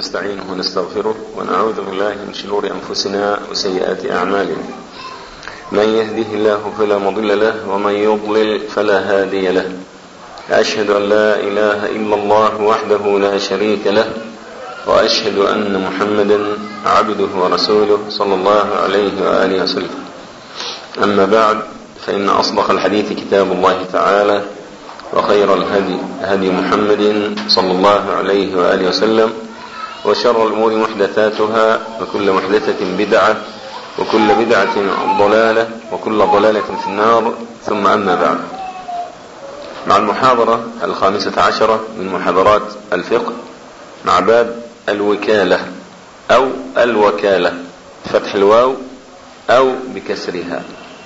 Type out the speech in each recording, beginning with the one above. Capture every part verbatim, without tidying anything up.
نستعينه ونستغفره ونعوذ بالله من شرور أنفسنا وسيئات أعمالنا. من يهده الله فلا مضل له ومن يضلل فلا هادي له. أشهد أن لا إله إلا الله وحده لا شريك له، وأشهد أن محمدا عبده ورسوله صلى الله عليه وآله وسلم. أما بعد، فإن أصدق الحديث كتاب الله تعالى، وخير الهدي هدي محمد صلى الله عليه وآله وسلم، وشر الأمور محدثاتها، وكل محدثة بدعة، وكل بدعة ضلالة، وكل ضلالة في النار. ثم أما بعد، مع المحاضرة الخامسة عشرة من محاضرات الفقه، مع باب الوكالة أو الوكالة، فتح الواو أو بكسرها،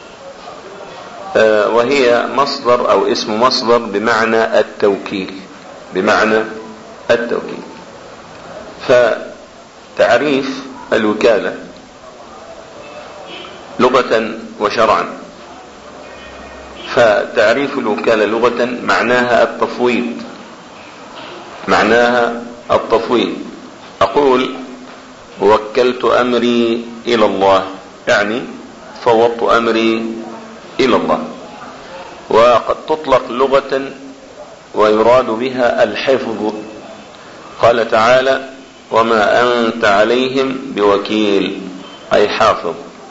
وهي مصدر أو اسم مصدر بمعنى التوكيل، بمعنى التوكيل. فتعريف الوكالة لغة وشرعا. فتعريف الوكالة لغة معناها التفويض، معناها التفويض. أقول وكلت أمري إلى الله، يعني فوضت أمري إلى الله. وقد تطلق لغة ويراد بها الحفظ. قال تعالى: وما أنت عليهم بوكيل، أي حافظ.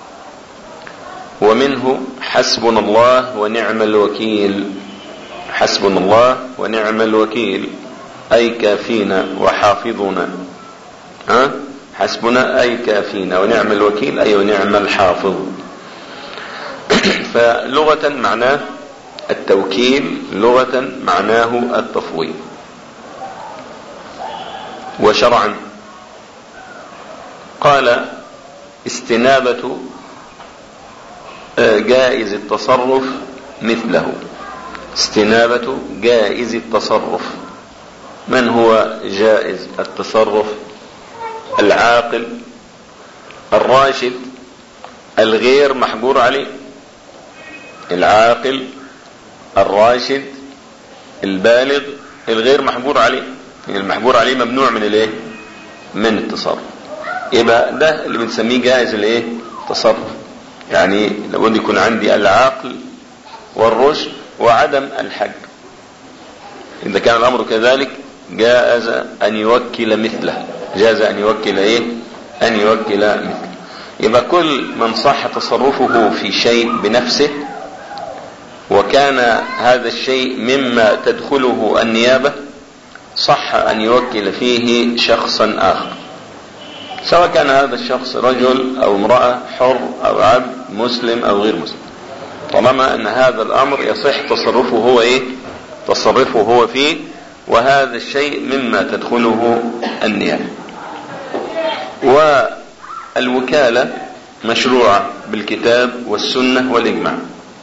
ومنه حسبنا الله ونعم الوكيل، حسبنا الله ونعم الوكيل، أي كافينا وحافظنا. ها؟ حسبنا أي كافينا، ونعم الوكيل أي ونعم الحافظ. فلغة معناه التوكيل، لغة معناه التفويض. وشرعا قال: استنابة جائز التصرف مثله. استنابة جائز التصرف. من هو جائز التصرف؟ العاقل الراشد الغير محجور عليه. العاقل الراشد البالغ الغير محجور عليه. المحجور عليه ممنوع من الايه؟ من التصرف. يبقى ده اللي بنسميه جائز الايه؟ تصرف. يعني لابد يكون عندي العقل والرشد وعدم الحج. إذا كان الأمر كذلك جاز أن يوكل مثله، جاز أن يوكل إيه؟ أن يوكل مثله. يبقى كل من صح تصرفه في شيء بنفسه، وكان هذا الشيء مما تدخله النيابة، صح أن يوكل فيه شخصا آخر، سواء كان هذا الشخص رجل أو امرأة، حر أو عبد، مسلم أو غير مسلم، طالما أن هذا الأمر يصح تصرفه هو إيه؟ تصرفه هو فيه، وهذا الشيء مما تدخله النيابة. والوكالة مشروعة بالكتاب والسنة والإجماع.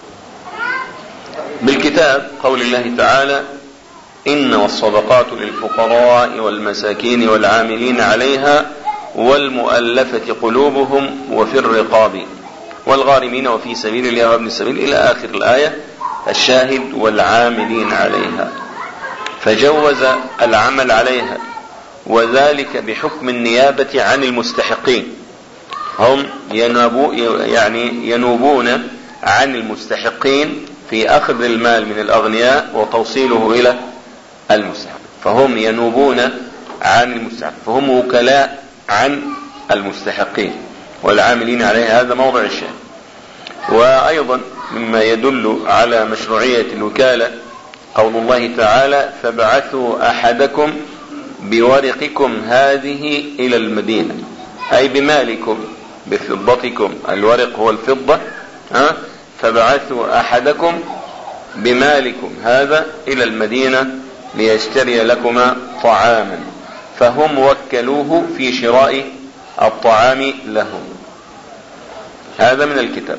بالكتاب قول الله تعالى: إنما الصدقات للفقراء والمساكين والعاملين عليها والمؤلفة قلوبهم وفي الرقاب والغارمين وفي سبيل الله وابن السبيل، إلى آخر الآية. الشاهد: والعاملين عليها. فجوز العمل عليها، وذلك بحكم النيابة عن المستحقين. هم ينوبون يعني ينوبون عن المستحقين في أخذ المال من الأغنياء وتوصيله إلى المستحق، فهم ينوبون عن المستحق، فهم وكلاء عن المستحقين والعاملين عليها. هذا موضع الشاهد. وأيضا مما يدل على مشروعية الوكالة قول الله تعالى: فابعثوا أحدكم بورقكم هذه إلى المدينة، أي بمالكم بفضتكم. الورق هو الفضة. ها؟ فابعثوا أحدكم بمالكم هذا إلى المدينة ليشتري لكما طعاما. فهم وكلوه في شراء الطعام لهم. هذا من الكتاب.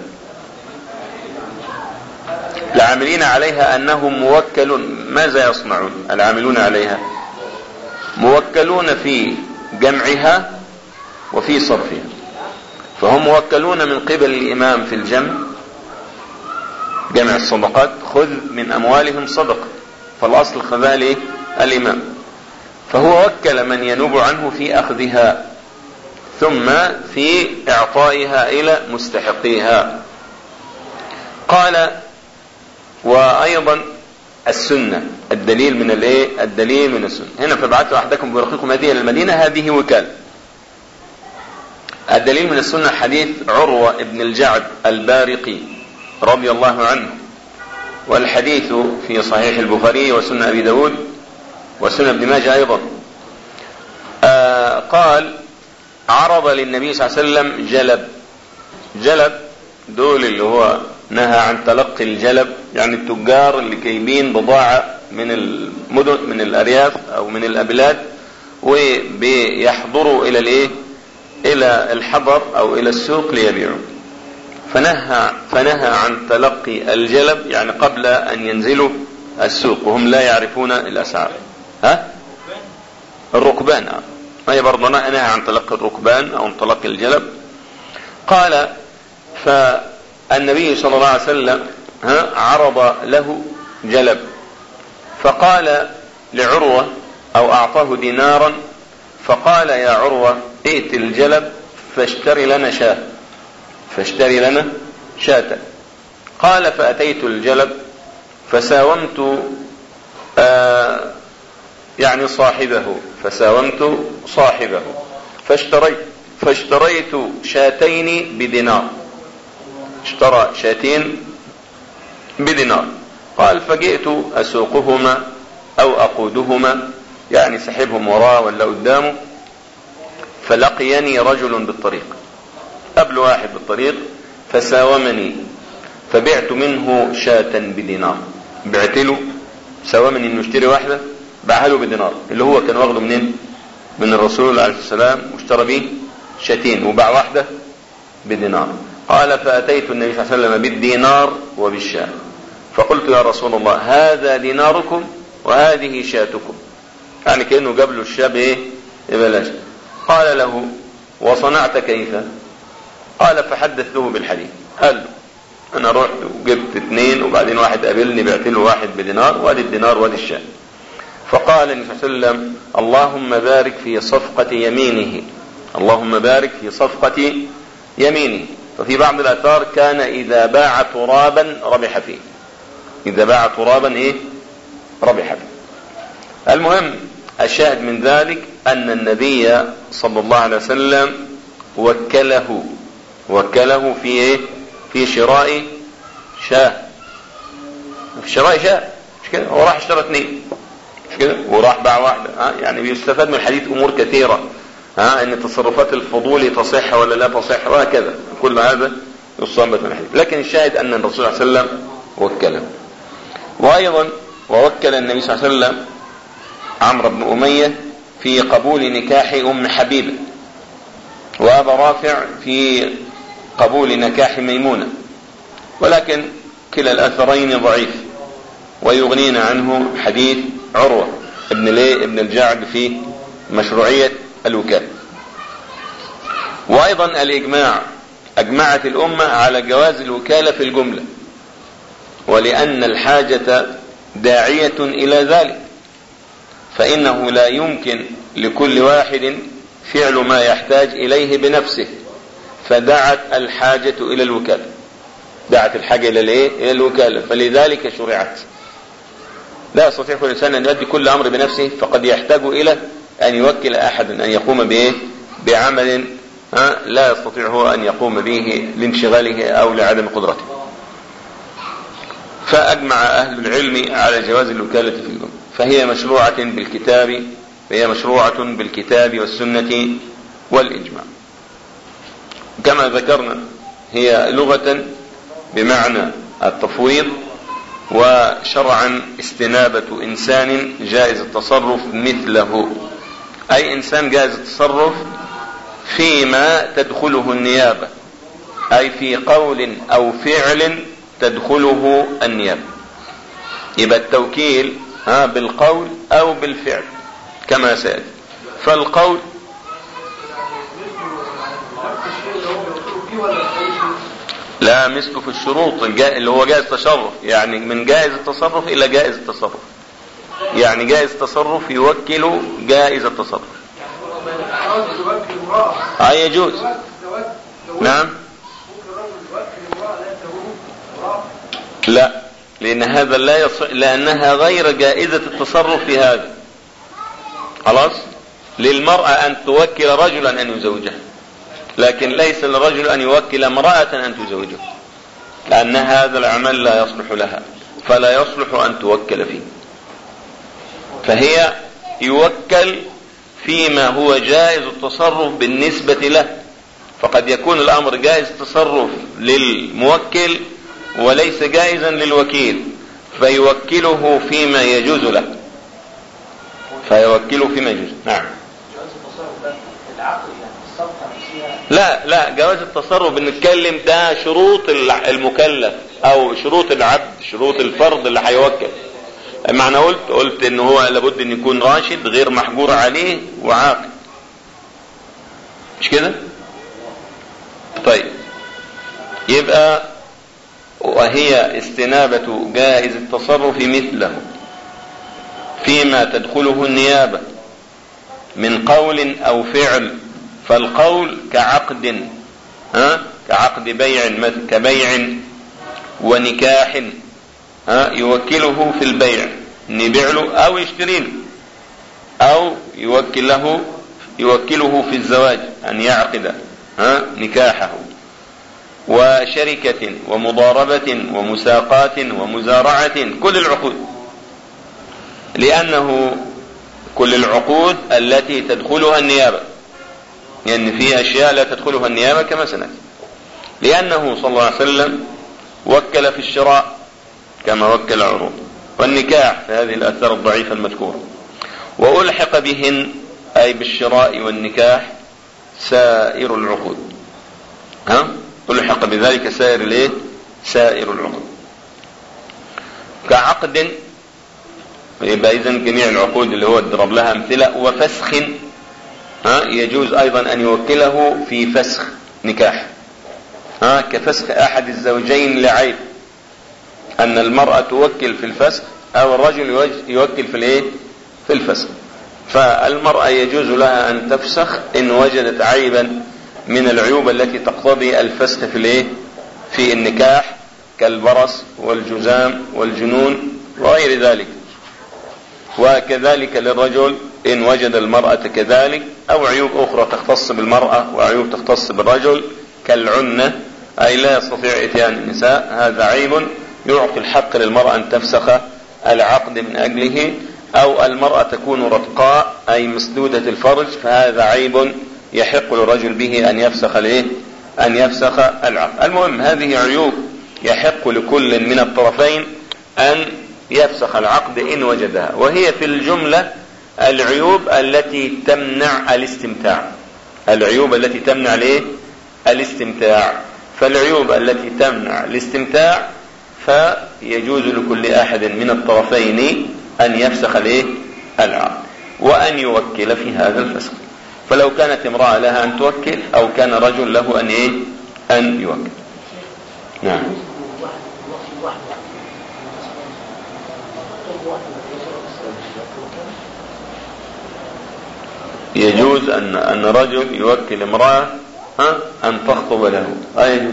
العاملين عليها أنهم موكلون. ماذا يصنعون العاملون عليها؟ موكلون في جمعها وفي صرفها. فهم موكلون من قبل الإمام في الجمع، جمع الصدقات، خذ من أموالهم صدقة، فالأصل خذها الإمام. فهو وكل من ينوب عنه في أخذها ثم في إعطائها إلى مستحقيها. قال وأيضا السنة الدليل من الايه الدليل من السنة. هنا فبعثوا أحدكم برقيكم هذه إلى المدينة، هذه وكالة. الدليل من السنة حديث عروة ابن الجعد البارقي رضي الله عنه، والحديث في صحيح البخاري وسنة أبي داود وسنة ابن ماجه أيضا. آه قال عرض للنبي صلى الله عليه وسلم جلب. جلب دول اللي هو نهى عن تلقي الجلب، يعني التجار اللي جايبين بضاعة من المدن من الأرياف أو من الأبلاد وبيحضروا إلى الإيه إلى الحضر أو إلى السوق ليبيعوا. فنهى فنهى عن تلقي الجلب يعني قبل أن ينزلوا السوق وهم لا يعرفون الأسعار. ها الركبان هي برضه نهى عن تلقي الركبان أو تلقي الجلب. قال فالنبي صلى الله عليه وسلم ها عرض له جلب، فقال لعروة أو أعطاه دينارا، فقال يا عروة ائت الجلب فاشتري لنا شاة فاشتري لنا شاة. قال فأتيت الجلب فساومت آه يعني صاحبه فساومت صاحبه فاشتريت فاشتريت شاتين بدينار، اشترى شاتين بدينار. قال فجئت أسوقهما أو أقودهما يعني سحبهم وراه ولا قدامه، فلقيني رجل بالطريق، قبل واحد بالطريق فساومني فبعت منه شاة بدينار. بعت له ساومني انه اشتري واحدة باعها له بدينار اللي هو كان واخده منين من الرسول عليه السلام واشترى به شاتين وباع واحدة بدينار. قال فأتيت النبي صلى الله عليه وسلم بالدينار وبالشاة فقلت يا رسول الله هذا ديناركم وهذه شاتكم، يعني كأنه جاب له الشاب ايه ببلاش. قال له وصنعت كيف؟ قال فحدثته بالحديث. قال له انا رحت وجبت اثنين وبعدين واحد قابلني بعت له واحد بدينار وادي الدينار وادي الشاة. فقال النبي صلى الله عليه وسلم اللهم بارك في صفقة يمينه، اللهم بارك في صفقة يمينه. ففي بعض الآثار كان إذا باع ترابا ربح فيه، إذا باع ترابا إيه ربح فيه. المهم الشاهد من ذلك أن النبي صلى الله عليه وسلم وكله وكله في إيه في شراء شاة، في شراء شاة مش كده، هو راح اشترى اثنين مش كده وراح باع واحدة. ها يعني بيستفاد من الحديث أمور كثيرة، ها ان تصرفات الفضول تصح ولا لا تصح وهكذا، كل هذا يستنبط من الحديث. لكن الشاهد ان الرسول صلى الله عليه وسلم وكله. وايضا ووكل النبي صلى الله عليه وسلم عمرو بن أمية في قبول نكاح ام حبيبة، وابا رافع في قبول نكاح ميمونة، ولكن كلا الاثرين ضعيف ويغنينا عنه حديث عروة ابن ليه ابن الجعد في مشروعية الوكالة. وايضا الاجماع، اجمعت الامة على جواز الوكالة في الجملة، ولان الحاجة داعية الى ذلك، فانه لا يمكن لكل واحد فعل ما يحتاج اليه بنفسه، فدعت الحاجة الى الوكالة، دعت الحاجة الى الايه الى الوكالة، فلذلك شرعت. لا يستطيع كل انسان ان يؤدي كل امر بنفسه، فقد يحتاج الى ان يوكل احدا ان يقوم به بعمل لا يستطيع هو ان يقوم به لانشغاله او لعدم قدرته. فاجمع اهل العلم على جواز الوكالة في الجملة، فهي مشروعة بالكتاب فهي مشروعة بالكتاب والسنة والاجماع. كما ذكرنا هي لغة بمعنى التفويض، وشرعا استنابة انسان جائز التصرف مثله، اي انسان جائز التصرف فيما تدخله النيابة، اي في قول او فعل تدخله النيابة. يبقى التوكيل ها بالقول او بالفعل كما سأل. فالقول لا مثله في الشروط اللي هو جائز التصرف، يعني من جائز التصرف الى جائز التصرف. يعني جائز تصرف يوكل جائز التصرف. اه يجوز. نعم. لا، لأن هذا لا يصح، لأنها غير جائزة التصرف في هذا. خلاص. للمرأة أن توكل رجلا أن يزوجها، لكن ليس للرجل أن يوكل امرأة أن تزوجه، لأن هذا العمل لا يصلح لها، فلا يصلح أن توكل فيه. فهي يوكل فيما هو جائز التصرف بالنسبة له، فقد يكون الأمر جائز التصرف للموكل وليس جائزا للوكيل، فيوكله فيما يجوز له، فيوكله فيما يجوز. نعم. لا لا، جواز التصرف بنتكلم ده شروط المكلف او شروط العبد، شروط الفرد اللي هيوكل. معنى قلت قلت ان هو لابد ان يكون راشد غير محجور عليه وعاقل، مش كده؟ طيب، يبقى وهي استنابة جائز التصرف مثله فيما تدخله النيابة من قول او فعل. فالقول كعقد، ها كعقد بيع، كبيع ونكاح، ها يوكله في البيع، نبيع له او يشتري له، او يوكل له يوكله في الزواج ان يعقد ها نكاحه. وشركة ومضاربة ومساقات ومزارعة، كل العقود، لأنه كل العقود التي تدخلها النيابة، لأن يعني في أشياء لا تدخلها النيابة كما سنأتي، لأنه صلى الله عليه وسلم وكل في الشراء كما وكل العروض، والنكاح في هذه الآثار الضعيفة المذكورة. وألحق بهن أي بالشراء والنكاح سائر العقود، ها ألحق بذلك سائر الايه؟ سائر العقود. كعقد، يبقى إذن جميع العقود اللي هو ضرب لها أمثلة. وفسخ، ها يجوز أيضا أن يوكله في فسخ نكاح، ها كفسخ أحد الزوجين لعيب، أن المرأة توكل في الفسخ أو الرجل يوكل في الايه؟ في الفسخ. فالمرأة يجوز لها أن تفسخ إن وجدت عيبا من العيوب التي تقتضي الفسخ في الايه؟ في النكاح، كالبرص والجذام والجنون وغير ذلك. وكذلك للرجل إن وجد المرأة كذلك، أو عيوب أخرى تختص بالمرأة وعيوب تختص بالرجل كالعنة، أي لا يستطيع إتيان النساء، هذا عيب يعطي الحق للمرأة أن تفسخ العقد من أجله. أو المرأة تكون رتقاء أي مسدودة الفرج، فهذا عيب يحق للرجل به أن يفسخ الايه؟ أن يفسخ العقد. المهم هذه عيوب يحق لكل من الطرفين أن يفسخ العقد إن وجدها، وهي في الجملة العيوب التي تمنع الاستمتاع، العيوب التي تمنع الايه؟ الاستمتاع. فالعيوب التي تمنع الاستمتاع فيجوز لكل أحد من الطرفين أن يفسخ الايه؟ العقد، وأن يوكل في هذا الفسخ. فلو كانت امرأة لها أن توكل، أو كان رجل له أن ايه؟ أن يوكل. نعم. يجوز أن أن رجل يوكل امرأة ها أن تخطب له، أي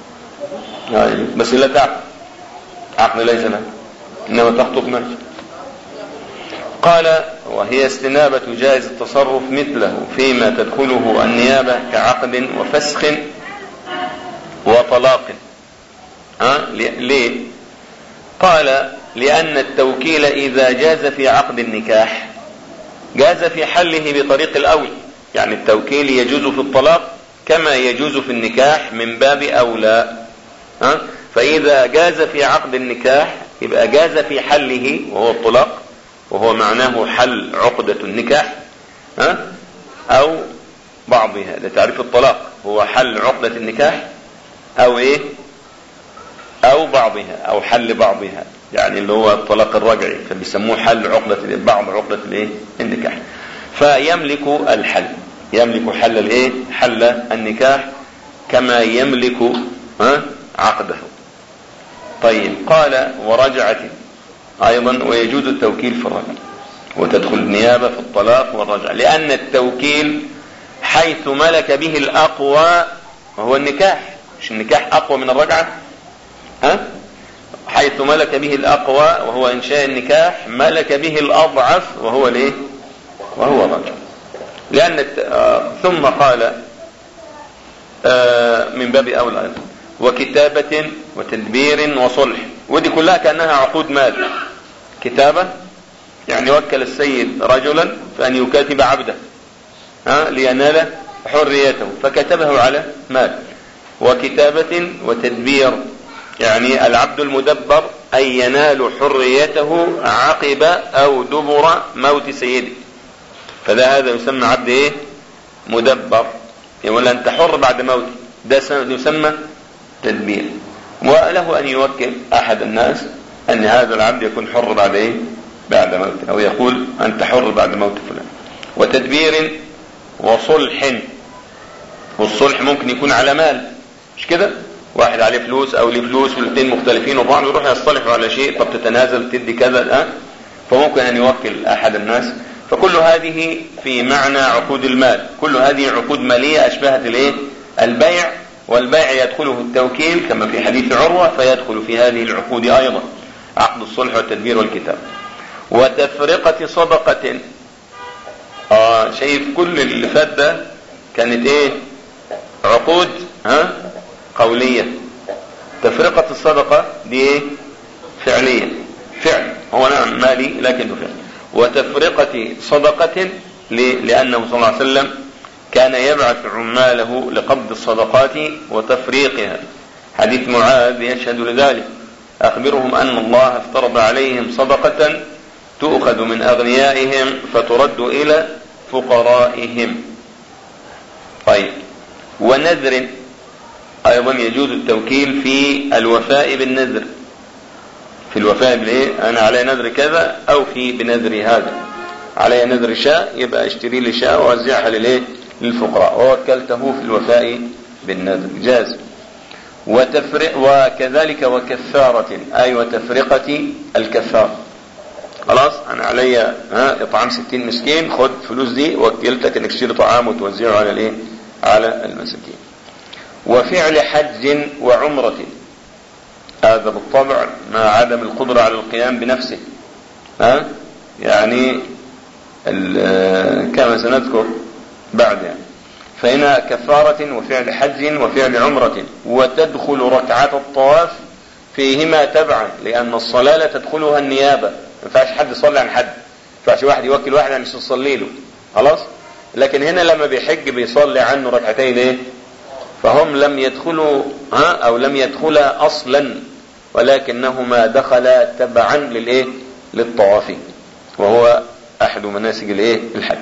بس لا تعقد، عقد ليس له، إنما تخطب ماشي. قال وهي استنابة جائز التصرف مثله فيما تدخله النيابة كعقد وفسخ وطلاق. ها ليه؟ قال لأن التوكيل إذا جاز في عقد النكاح جاز في حله بطريق الأول، يعني التوكيل يجوز في الطلاق كما يجوز في النكاح من باب أولى. ها؟ فإذا جاز في عقد النكاح يبقى جاز في حله وهو الطلاق، وهو معناه حل عقدة النكاح، ها؟ أو بعضها، لتعريف الطلاق هو حل عقدة النكاح أو إيه؟ أو بعضها، أو حل بعضها، يعني اللي هو الطلاق الرجعي، فبيسموه حل عقدة بعض عقدة الايه؟ النكاح. فيملك الحل، يملك حل الايه؟ حل النكاح كما يملك ها عقده. طيب قال ورجعة، أيضا ويجوز التوكيل في الرجعة، وتدخل النيابة في الطلاق والرجعة، لأن التوكيل حيث ملك به الأقوى وهو النكاح، مش النكاح أقوى من الرجعة؟ ها؟ حيث ملك به الأقوى وهو إنشاء النكاح ملك به الأضعف وهو ليه؟ وهو الرجعة. لأن آه ثم قال آه من باب أولى أيضا وكتابة وتدبير وصلح، ودي كلها كأنها عقود مال. كتابة يعني وكل السيد رجلا فأن يكاتب عبده ها لينال حريته فكتبه على مال. وكتابة وتدبير يعني العبد المدبر أي ينال حريته عقب أو دبر موت سيده، فده هذا يسمى عبد ايه؟ مدبر، يقول أنت حر بعد موته، ده يسمى تدبير. وله أن يوكل أحد الناس أن هذا العبد يكون حر بعد ايه؟ بعد موته، أو يقول أنت حر بعد موت فلان. وتدبير وصلح، والصلح ممكن يكون على مال، مش كده؟ واحد عليه فلوس او ليه فلوس والاثنين مختلفين وبعض يروح يصطلحوا على شيء، طب تتنازل تدي كذا الان، فممكن ان يوكل احد الناس. فكل هذه في معنى عقود المال، كل هذه عقود مالية اشبهت الايه؟ البيع، والبيع يدخله التوكيل كما في حديث عروة، فيدخل في هذه العقود ايضا عقد الصلح والتدبير والكتاب. وتفرقة صدقة، اه شايف كل اللي فات ده كانت ايه؟ عقود ها قولية. تفرقة الصدقة دي ايه؟ فعلية، فعل هو نعم مالي لكنه فعل. وتفرقة صدقة لأنه صلى الله عليه وسلم كان يبعث عماله لقبض الصدقات وتفريقها، حديث معاذ يشهد لذلك، أخبرهم أن الله افترض عليهم صدقة تؤخذ من أغنيائهم فترد إلى فقرائهم. طيب، ونذر أيضا يجوز التوكيل في الوفاء بالنذر، في الوفاء بالايه؟ أنا علي نذر كذا، أو في بنذر هذا علي نذر شاء، يبقى اشتري لي شاء ووزعها للايه؟ للفقراء، ووكلته في الوفاء بالنذر، جاز. وتفرق وكذلك وكفارة، أي وتفرقة الكفار. خلاص أنا علي ها إطعام ستين مسكين، خد فلوس دي وكلتك إنك تشتري طعام وتوزعه على الايه؟ على المساكين. وفعل حج وعمرة، هذا بالطبع مع عدم القدرة على القيام بنفسه، ها يعني كما سنذكر بعد يعني. فهنا كفارة وفعل حج وفعل عمرة. وتدخل ركعة الطواف فيهما تبعا، لأن الصلاة لا تدخلها النيابة، ما ينفعش حد يصلي عن حد، ما ينفعش واحد يوكل واحد عن يصلي له، خلاص. لكن هنا لما بيحج بيصلي عنه ركعتين ايه؟ فهم لم يدخلوا ها او لم يدخلا اصلا، ولكنهما دخلا تبعا للايه؟ للطواف، وهو احد مناسك الايه؟ الحج.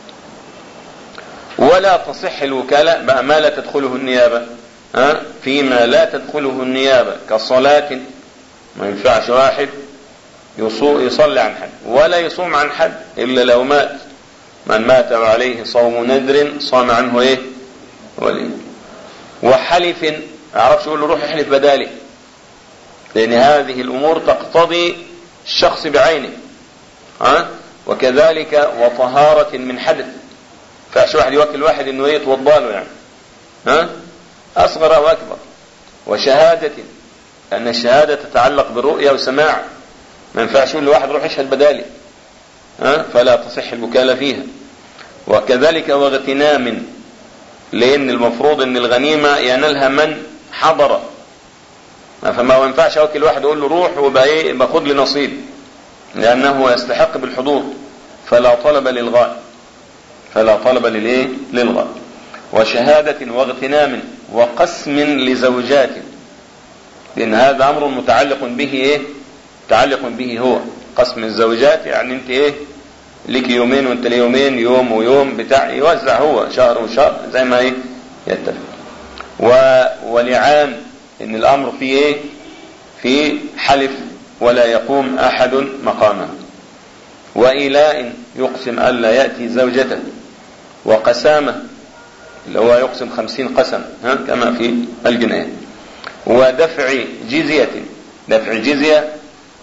ولا تصح الوكالة بقى ما لا تدخله النيابة، ها فيما لا تدخله النيابة كصلاة، ما ينفعش واحد يصلي عن حد ولا يصوم عن حد الا لو مات، من مات وعليه صوم نذر صام عنه ايه؟ ولي. وحلف، ما اعرفش يقول له روح احلف بدالي، لان هذه الامور تقتضي الشخص بعينه، ها. وكذلك وطهارة من حدث، فاش واحد يوكل واحد انه يتوضى له يعني، ها اصغر او اكبر. وشهادة، لان الشهادة تتعلق بالرؤية وسماع، ما ينفعش يقول لواحد روح اشهد بدالي، ها فلا تصح الوكالة فيها. وكذلك واغتنام، لان المفروض ان الغنيمة ينالها من حضر، فما ينفعش اوكل واحد اقول له روح وبقى ايه باخد لي نصيب، لانه يستحق بالحضور، فلا طلب للغاء، فلا طلب للايه؟ للغاء. وشهادة واغتنام وقسم لزوجات، لان هذا امر متعلق به ايه؟ متعلق به هو قسم الزوجات، يعني انت ايه لك يومين وانت لي يومين، يوم ويوم بتاع، يوزع هو شهر وشهر زي ما ايه يتفق. و... ولعان، ان الامر فيه ايه؟ في حلف ولا يقوم احد مقامه. وإلاء، يقسم ألا يأتي زوجته. وقسامة، اللي هو يقسم خمسين قسم، ها كما في الجناية. ودفع جزية، دفع جزية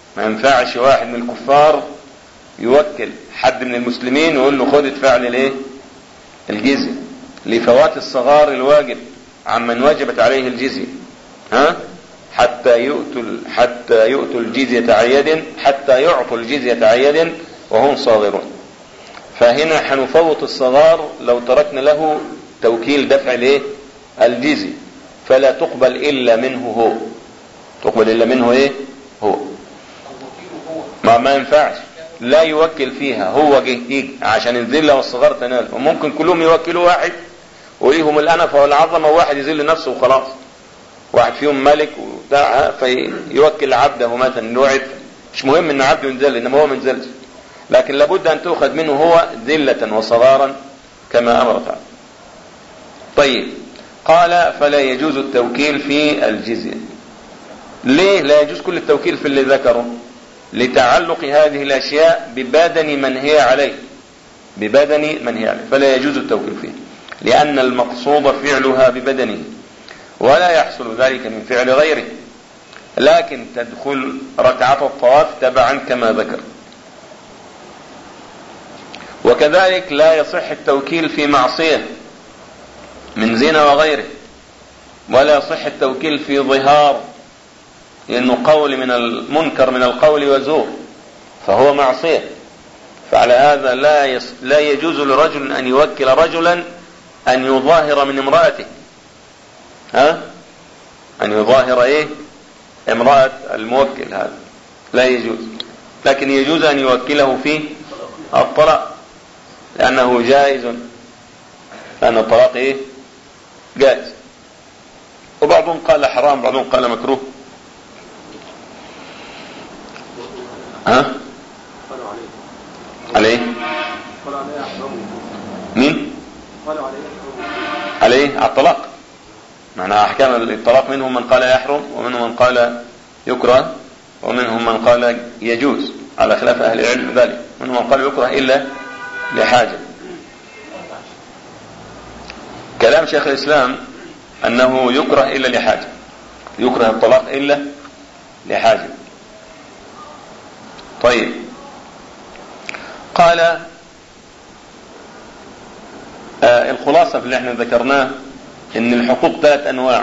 ما ينفعش واحد من الكفار يوكل حد من المسلمين ويقول له خد ادفع لي الايه الجزية لفوات الصغار الواجب عمن وجبت عليه الجزية، ها حتى يؤتوا حتى يؤتوا الجزية عن يد حتى يعطوا الجزية عن يد وهم صاغرون. فهنا حنفوت الصغار لو تركنا له توكيل دفع الايه الجزية، فلا تقبل الا منه هو، تقبل الا منه ايه هو، ما ما ينفعش لا يوكل فيها، هو جه عشان الذله والصغار تنال، وممكن كلهم يوكلوا واحد وليهم الانفه والعظمه وواحد يذل نفسه وخلاص، واحد فيهم ملك وبتاع فيوكل عبده مثلا نوعد، مش مهم ان عبده ينزل انما هو ما ينزلش، لكن لابد ان تؤخذ منه هو ذله وصغارا كما امر تعالى. طيب قال فلا يجوز التوكيل في الجزية. ليه لا يجوز كل التوكيل في اللي ذكره؟ لتعلق هذه الاشياء ببدن من هي عليه، ببدن من هي عليه، فلا يجوز التوكيل فيه لان المقصود فعلها ببدنه ولا يحصل ذلك من فعل غيره، لكن تدخل ركعة الطواف تبعا كما ذكر. وكذلك لا يصح التوكيل في معصية من زنا وغيره، ولا يصح التوكيل في ظهار لأنه قول من المنكر من القول وزور فهو معصية، فعلى هذا لا يص... لا يجوز لرجل أن يوكل رجلا أن يظاهر من امرأته، ها أن يظاهر إيه امرأة الموكل، هذا لا يجوز، لكن يجوز أن يوكله في الطلاق لأنه جائز، لأن الطلاق إيه جائز. وبعضهم قال حرام بعضهم قال مكروه. ها عليه مين عليه على الطلاق، معنى احكام الطلاق منهم من قال يحرم ومنهم من قال يكره ومنهم من قال يجوز على خلاف اهل العلم ذلك، منهم من قال يكره الا لحاجة. كلام شيخ الاسلام انه يكره الا لحاجة، يكره الطلاق الا لحاجة. طيب قال آه الخلاصة في اللي احنا ذكرناه ان الحقوق ثلاث انواع،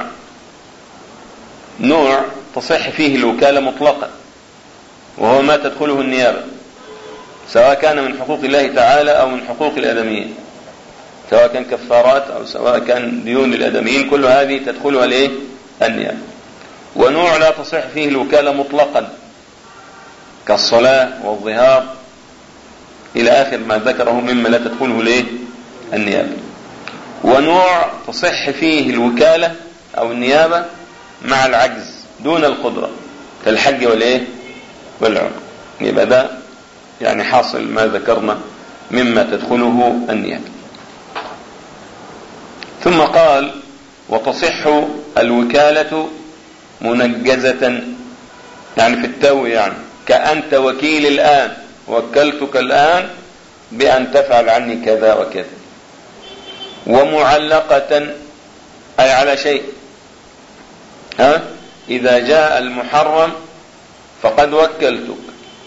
نوع تصح فيه الوكالة مطلقا وهو ما تدخله النيابة، سواء كان من حقوق الله تعالى او من حقوق الادميين، سواء كان كفارات او سواء كان ديون للادميين، كل هذه تدخلها الايه النيابة. ونوع لا تصح فيه الوكالة مطلقا كالصلاة والظهار الى اخر ما ذكره مما لا تدخله الايه النيابة. ونوع تصح فيه الوكالة او النيابة مع العجز دون القدرة كالحج والايه والعمرة، يبقى ده يعني حاصل ما ذكرنا مما تدخله النيابة. ثم قال وتصح الوكالة منجزة، يعني في التو، يعني كأنت وكيل الآن، وكلتك الآن بأن تفعل عني كذا وكذا. ومعلقة أي على شيء، ها إذا جاء المحرم فقد وكلتك،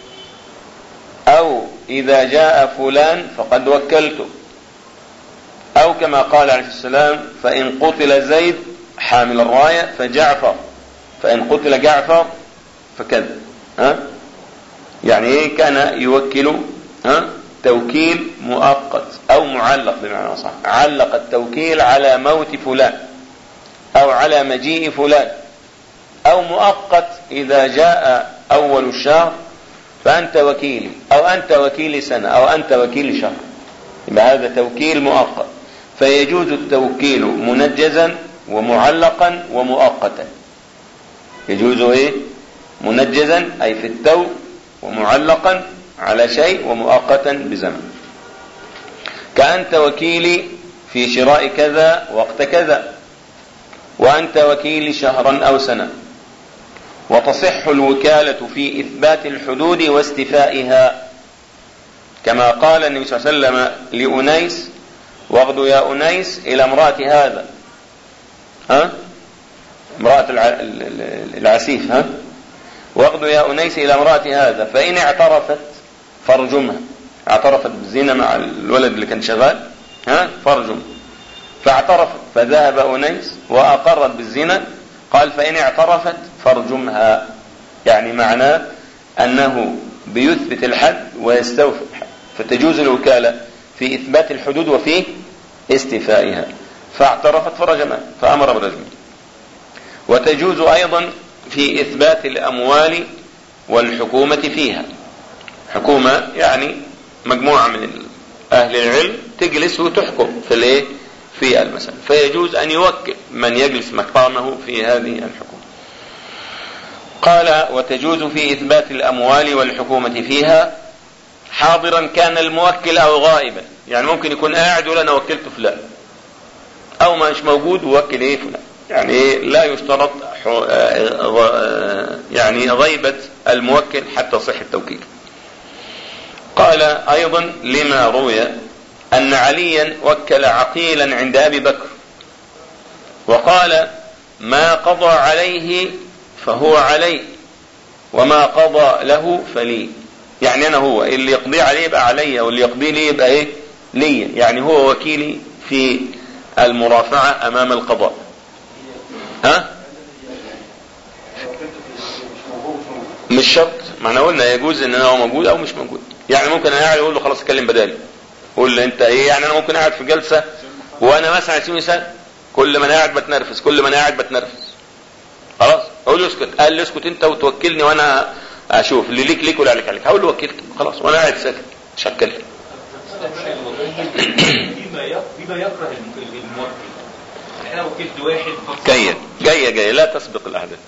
أو إذا جاء فلان فقد وكلتك، أو كما قال عليه السلام فإن قتل زيد حامل الراية فجعفر، فإن قتل جعفر فكذا، ها يعني إيه كان يوكل ها توكيل مؤقت أو معلق بمعنى صح، علق التوكيل على موت فلان أو على مجيء فلان، أو مؤقت إذا جاء أول الشهر فأنت وكيلي، أو أنت وكيل سنة، أو أنت وكيل شهر، يبقى هذا توكيل مؤقت. فيجوز التوكيل منجزا ومعلقا ومؤقتا، يجوز إيه منجزا أي في التو، ومعلقا على شيء، ومؤقتا بزمن. كأنت وكيلي في شراء كذا وقت كذا، وأنت وكيلي شهرا أو سنة. وتصح الوكالة في إثبات الحدود واستيفائها، كما قال النبي صلى الله عليه وسلم لأنيس واغدو يا أنيس إلى امرأة هذا، ها امرأة العسيف، ها واغدو يا أنيس إلى امرأة هذا فإن اعترفت فارجمها. اعترفت بالزنا مع الولد اللي كان شغال، ها فارجم. فاعترفت فذهب أنيس وأقرت بالزنا، قال فإن اعترفت فارجمها، يعني معناه أنه بيثبت الحد ويستوفي الحد، فتجوز الوكالة في إثبات الحدود وفي استيفائها. فاعترفت فرجمها فأمر بالرجم. وتجوز أيضا في إثبات الأموال والحكومة فيها. حكومة يعني مجموعة من أهل العلم تجلس وتحكم في الايه في المسألة، فيجوز أن يوكل من يجلس مقامه في هذه الحكومة. قال وتجوز في إثبات الأموال والحكومة فيها حاضرا كان الموكل أو غائبا، يعني ممكن يكون قاعد يقول أنا وكلت فلان، أو ما مش موجود ووكل إيه فلان، يعني إيه لا يشترط يعني غيبة الموكل حتى صح التوكيل. قال أيضا لما روي أن عليا وكل عقيلا عند أبي بكر وقال ما قضى عليه فهو علي وما قضى له فلي، يعني أنا هو اللي يقضي عليه يبقى علي واللي يقضي لي يبقى إيه لي، يعني هو وكيلي في المرافعة أمام القضاء. ها مش شرط، ما احنا قلنا يجوز ان انا هو موجود او مش موجود، يعني ممكن انا قاعد اقول له خلاص اتكلم بدالي، قول له انت ايه، يعني انا ممكن قاعد في جلسه وانا مثلا على سبيل المثال كل ما انا قاعد بتنرفز كل ما انا قاعد بتنرفز خلاص اقول له اسكت، قال لي اسكت انت وتوكلني وانا اشوف اللي ليك ليك واللي عليك عليك، هقول له وكلت خلاص وانا قاعد ساكت مش هتكلم. بما يكره الموكل، احنا وكلت واحد جايه جايه جايه لا تسبق الاحداث.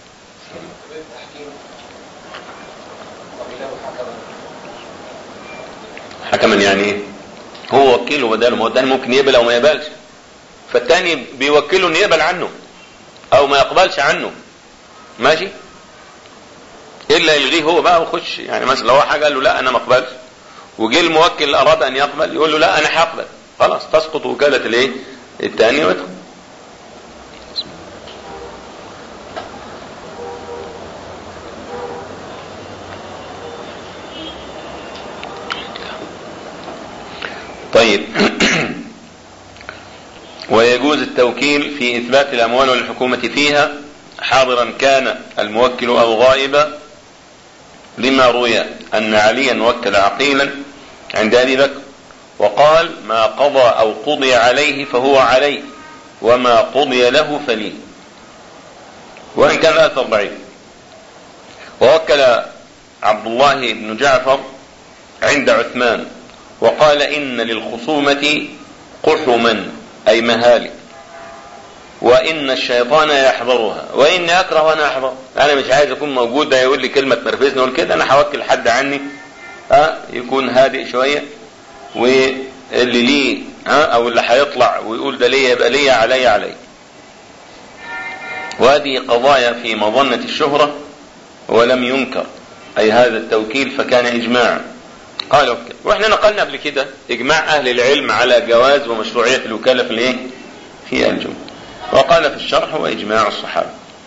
حكما يعني ايه؟ هو وكيله بداله، ما هو الثاني ممكن يقبل او ما يقبلش، فالثاني بيوكله ان يقبل عنه او ما يقبلش عنه، ماشي، الا يلغيه هو بقى ويخش. يعني مثلا لو حاجه قال له لا انا ما اقبلش وجه الموكل اراد ان يقبل يقول له لا انا هقبل، خلاص تسقط وكاله الايه الثاني ويدخل. طيب ويجوز التوكيل في إثبات الأموال والحكومة فيها حاضرا كان الموكل أو غائبا، لما روي أن عليا وكل عقيلا عند أبي بكر وقال ما قضى أو قضي عليه فهو علي وما قضي له فلي، وإن كان الأثر ضعيف. ووكل عبد الله بن جعفر عند عثمان وقال إن للخصومة قحما أي مهالك وإن الشيطان يحضرها وإني أكره وأنا أحضر، أنا مش عايز أكون موجود ده يقول لي كلمة تنرفزني أقول كده، أنا هوكل حد عني ها يكون هادئ شوية، واللي ليه ها أو اللي هيطلع ويقول ده ليه يبقى ليه علي علي. وهذه قضايا في مظنة الشهرة ولم ينكر أي هذا التوكيل فكان إجماعا. قال وكل. واحنا نقلنا قبل كده اجماع اهل العلم على جواز ومشروعية الوكالة في الايه في الجملة، وقال في الشرح واجماع الصحابة.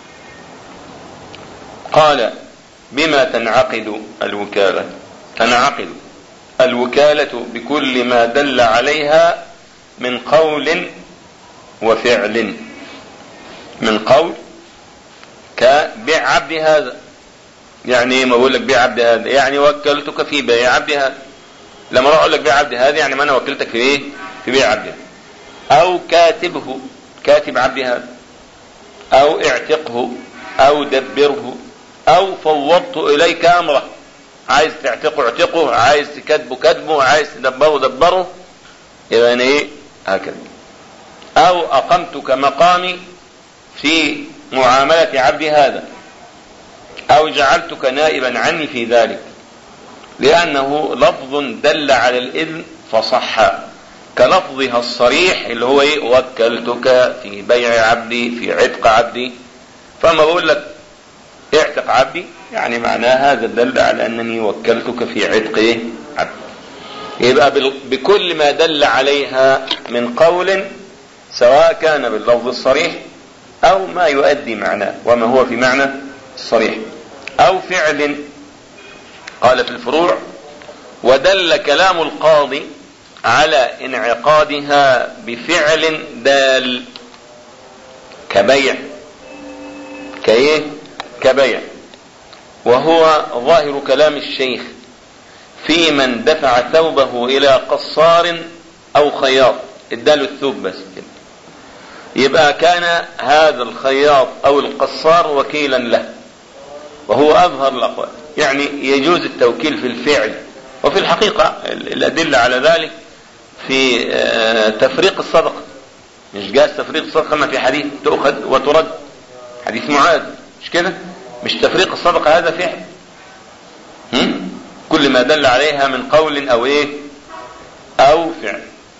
قال بما تنعقد الوكالة؟ تنعقد الوكالة بكل ما دل عليها من قول وفعل. من قول كبيع عبد هذا، يعني ما بقول لك بيع عبد هذا يعني وكلتك في بيع عبد هذا، لما اروح اقول لك بيع عبد هذا يعني ما انا وكلتك في ايه في بيع عبد هذا. او كاتبه كاتب عبد هذا، او اعتقه او دبره، او فوضت اليك امره، عايز تعتقه اعتقه، عايز تكتبه كتبه، عايز تدبره دبره، يعني ايه هكذا. او اقمتك مقامي في معاملة عبد هذا، او جعلتك نائبا عني في ذلك، لانه لفظ دل على الاذن فصح كلفظها الصريح اللي هو ايه وكلتك في بيع عبدي في عتق عبدي. فما بقول لك اعتق عبدي يعني معناه هذا دل على انني وكلتك في عتق ايه عبدي، يبقى بكل ما دل عليها من قول سواء كان باللفظ الصريح او ما يؤدي معناه وما هو في معنى الصريح. أو فعل. قال في الفروع: ودل كلام القاضي على انعقادها بفعل دال كبيع كايه كبيع، وهو ظاهر كلام الشيخ في من دفع ثوبه إلى قصار أو خياط، اداله الثوب بس كده، يبقى كان هذا الخياط أو القصار وكيلا له، وهو أظهر الأقوال. يعني يجوز التوكيل في الفعل، وفي الحقيقة الأدلة على ذلك في تفريق الصدقة. مش جاز تفريق الصدقة ما في حديث تؤخذ وترد، حديث معاذ، مش كده؟ مش تفريق الصدقة هذا فعل؟ هم؟ كل ما دل عليها من قول أو إيه أو فعل.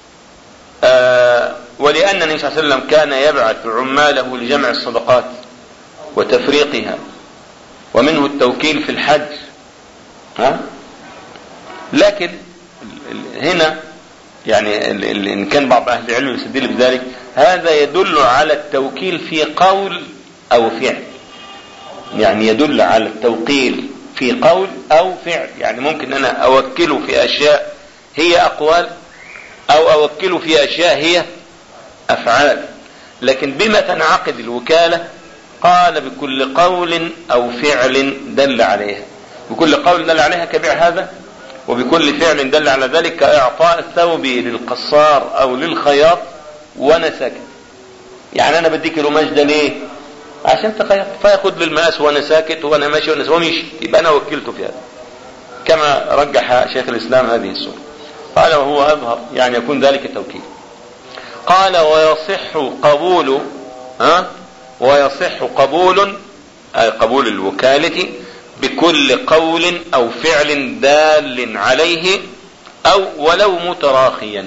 آه ولأن النبي صلى الله عليه وسلم كان يبعث عماله لجمع الصدقات وتفريقها، ومنه التوكيل في الحج. ها؟ لكن هنا يعني إن كان بعض أهل العلم يستدل بذلك، هذا يدل على التوكيل في قول أو فعل. يعني يدل على التوكيل في قول أو فعل، يعني ممكن أنا أوكله في أشياء هي أقوال، أو أوكله في أشياء هي أفعال. لكن بما تنعقد الوكالة؟ قال: بكل قول أو فعل دل عليها. بكل قول دل عليها كبيع هذا، وبكل فعل دل على ذلك كإعطاء الثوب للقصار أو للخياط وأنا ساكت. يعني أنا بديك القماش ده ليه؟ عشان تخيط، فياخد بالمقاس وأنا ساكت وأنا ماشي وأنا ومشي، يبقى أنا وكلته في هذا، كما رجح شيخ الإسلام هذه الصورة. قال: وهو أظهر، يعني يكون ذلك توكيل. قال: ويصح قبول ها ويصح قبول أي قبول الوكالة بكل قول أو فعل دال عليه، أو ولو متراخيا،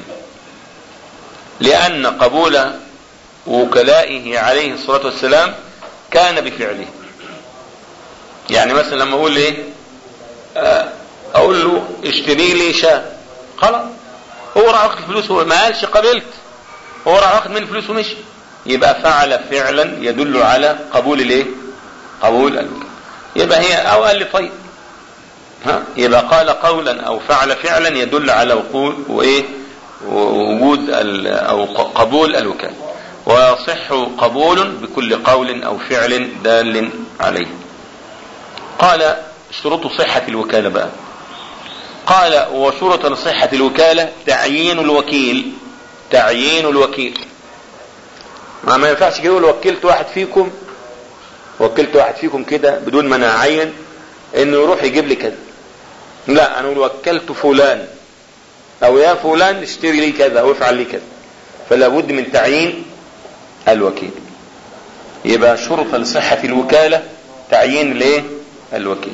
لأن قبول وكلائه عليه الصلاة والسلام كان بفعله. يعني مثلا لما أقول إيه أقول له اشتري لي شاة، خلاص هو راح واخد الفلوس، هو ما قالش قبلت، هو راح واخد من الفلوس ومشي، يبقى فعل فعلا يدل على قبول الايه قبول الوكالة. يبقى هي او قال لي طيب ها يبقى قال قولا او فعل فعلا يدل على وقوع وايه وجود او قبول الوكالة. ويصح قبول بكل قول او فعل دال عليه. قال: شروط صحة الوكالة بقى. قال: وشروط لصحة الوكالة تعيين الوكيل. تعيين الوكيل ما, ما ينفعش كده يقول وكلت واحد فيكم وكلت واحد فيكم كده بدون ما انا اعين انه يروح يجيب لي كذا. لا، انا اقول وكلت فلان او يا فلان اشتري لي كذا او افعل لي كذا. فلا بد من تعيين الوكيل. يبقى شرط لصحة الوكالة تعيين الايه الوكيل.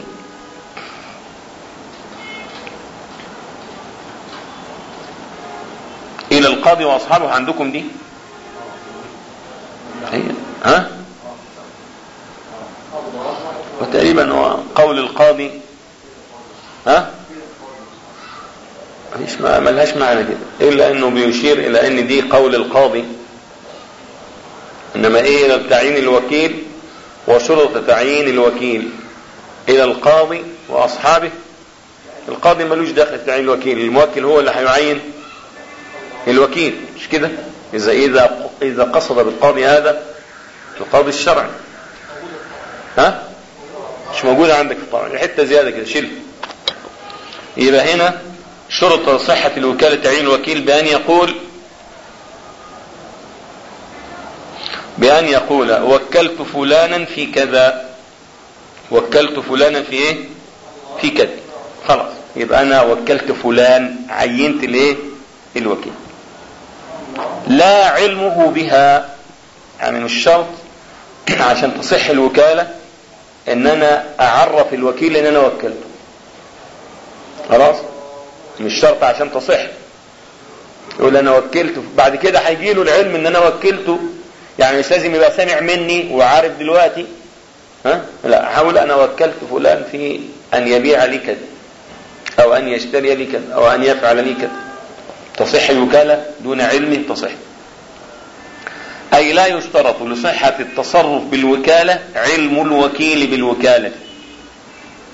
الى القاضي واصحابه عندكم دي هي ها وتقريبا هو قول القاضي ها مفيش ما ملهاش معنى كده الا انه بيشير الى ان دي قول القاضي. انما ايه الى تعيين الوكيل وشرط تعيين الوكيل الى القاضي واصحابه. القاضي ملوش دخل في تعيين الوكيل، الموكل هو اللي هيعين الوكيل، مش كده؟ اذا اذا اذا قصد بالقاضي هذا القاضي الشرعي. ها مش موجوده عندك في الطبع، حته زياده كده شيل. يبقى هنا شرط صحة الوكالة تعيين الوكيل بأن يقول بأن يقول وكلت فلانا في كذا، وكلت فلانا في ايه في كذا. خلاص يبقى انا وكلت فلان، عينت الايه الوكيل. لا علمه بها، يعني مش شرط عشان تصح الوكالة ان انا اعرف الوكيل ان انا وكلته. خلاص مش شرط عشان تصح يقول انا وكلته، بعد كده هيجي له العلم ان انا وكلته. يعني مش لازم يبقى سامع مني وعارف دلوقتي ها لا، هقول انا وكلت فلان في ان يبيع لي كذا او ان يشتري لي كذا او ان يفعل لي كذا. تصح الوكالة دون علمه تصح. اي لا يشترط لصحة التصرف بالوكالة علم الوكيل بالوكالة.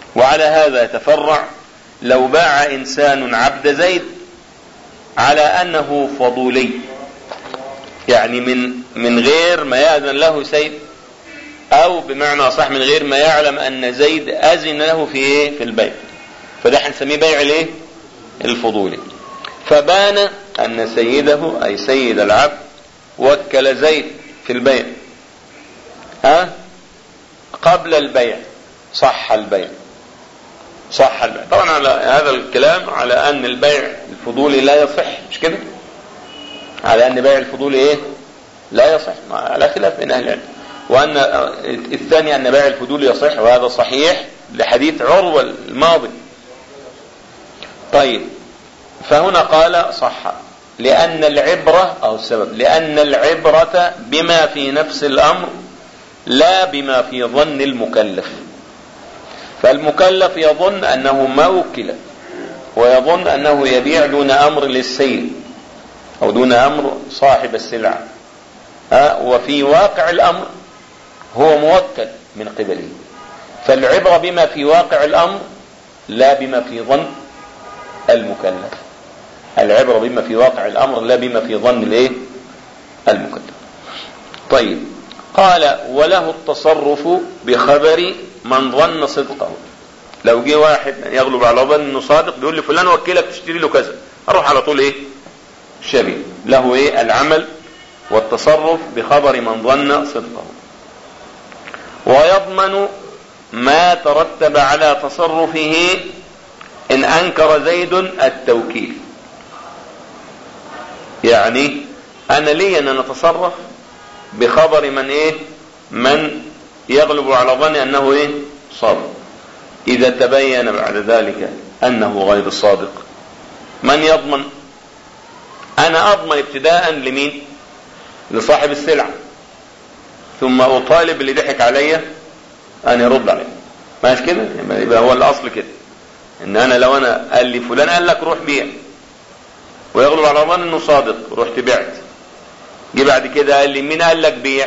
وعلى هذا يتفرع لو باع إنسان عبد زيد على أنه فضولي، يعني من من غير ما يأذن له سيد، أو بمعنى صح من غير ما يعلم أن زيد أذن له في إيه؟ في البيع، فده هنسميه بيع الإيه؟ الفضولي. فبان أن سيده أي سيد العبد وكل زيد في البيع ها قبل البيع، صح البيع صح البيع. طبعا على هذا الكلام على أن البيع الفضولي لا يصح، مش كده؟ على أن بيع الفضولي إيه؟ لا يصح، على خلاف بين أهل العلم. وأن الثاني أن بيع الفضولي يصح، وهذا صحيح لحديث عروة الماضي. طيب، فهنا قال صح لأن العبرة أو السبب لأن العبرة بما في نفس الأمر لا بما في ظن المكلف. فالمكلف يظن أنه موكل، ويظن أنه يبيع دون أمر للسيد أو دون أمر صاحب السلعة، ها وفي واقع الأمر هو موكل من قبله. فالعبرة بما في واقع الأمر لا بما في ظن المكلف. العبرة بما في واقع الأمر لا بما في ظن الايه المكلف. طيب، قال وله التصرف بخبر من ظن صدقه. لو جه واحد يغلب على ظن انه صادق بيقول لي فلان وكلك تشتري له كذا، اروح على طول ايه شبيه له ايه العمل والتصرف بخبر من ظن صدقه. ويضمن ما ترتب على تصرفه ان انكر زيد التوكيل. يعني انا لي ان انا اتصرف بخبر من ايه من يغلب على ظني انه ايه صادق. اذا تبين بعد ذلك انه غير الصادق من يضمن؟ انا اضمن ابتداء لمين؟ لصاحب السلعة، ثم اطالب اللي ضحك عليا ان يرد علي. ماشي كده؟ يبقى هو الاصل كده، ان انا لو انا قال لي فلان قال لك روح بيع ويغلب على ظن انه صادق، رحت بعت، جه بعد كده قال لي مين قال لك بيع؟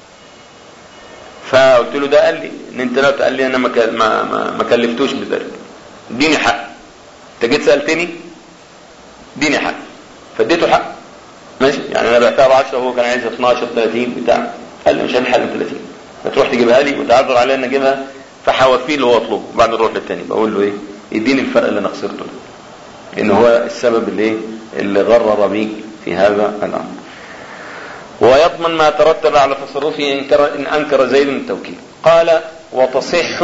فقلت له ده قال لي ان انت لو قال لي انا ما ما ما كلفتوش بذلك، اديني حق. انت جيت سالتني اديني حق، فاديته حق. ماشي، يعني انا بعتها ب عشرة وهو كان عايز اتناشر ثلاثين بتاع، قال لي مش هنحل من ثلاثين، فتروح تجيبها لي وتعذر علي ان اجيبها، فحوفيه اللي هو اطلبه. وبعدين نروح للثاني بقول له ايه اديني الفرق اللي انا خسرته، ان هو السبب اللي اللي غرر بيك في هذا الامر. ويضمن ما ترتب على تصرفه إن أنكر زيد التوكيل. قال وتصح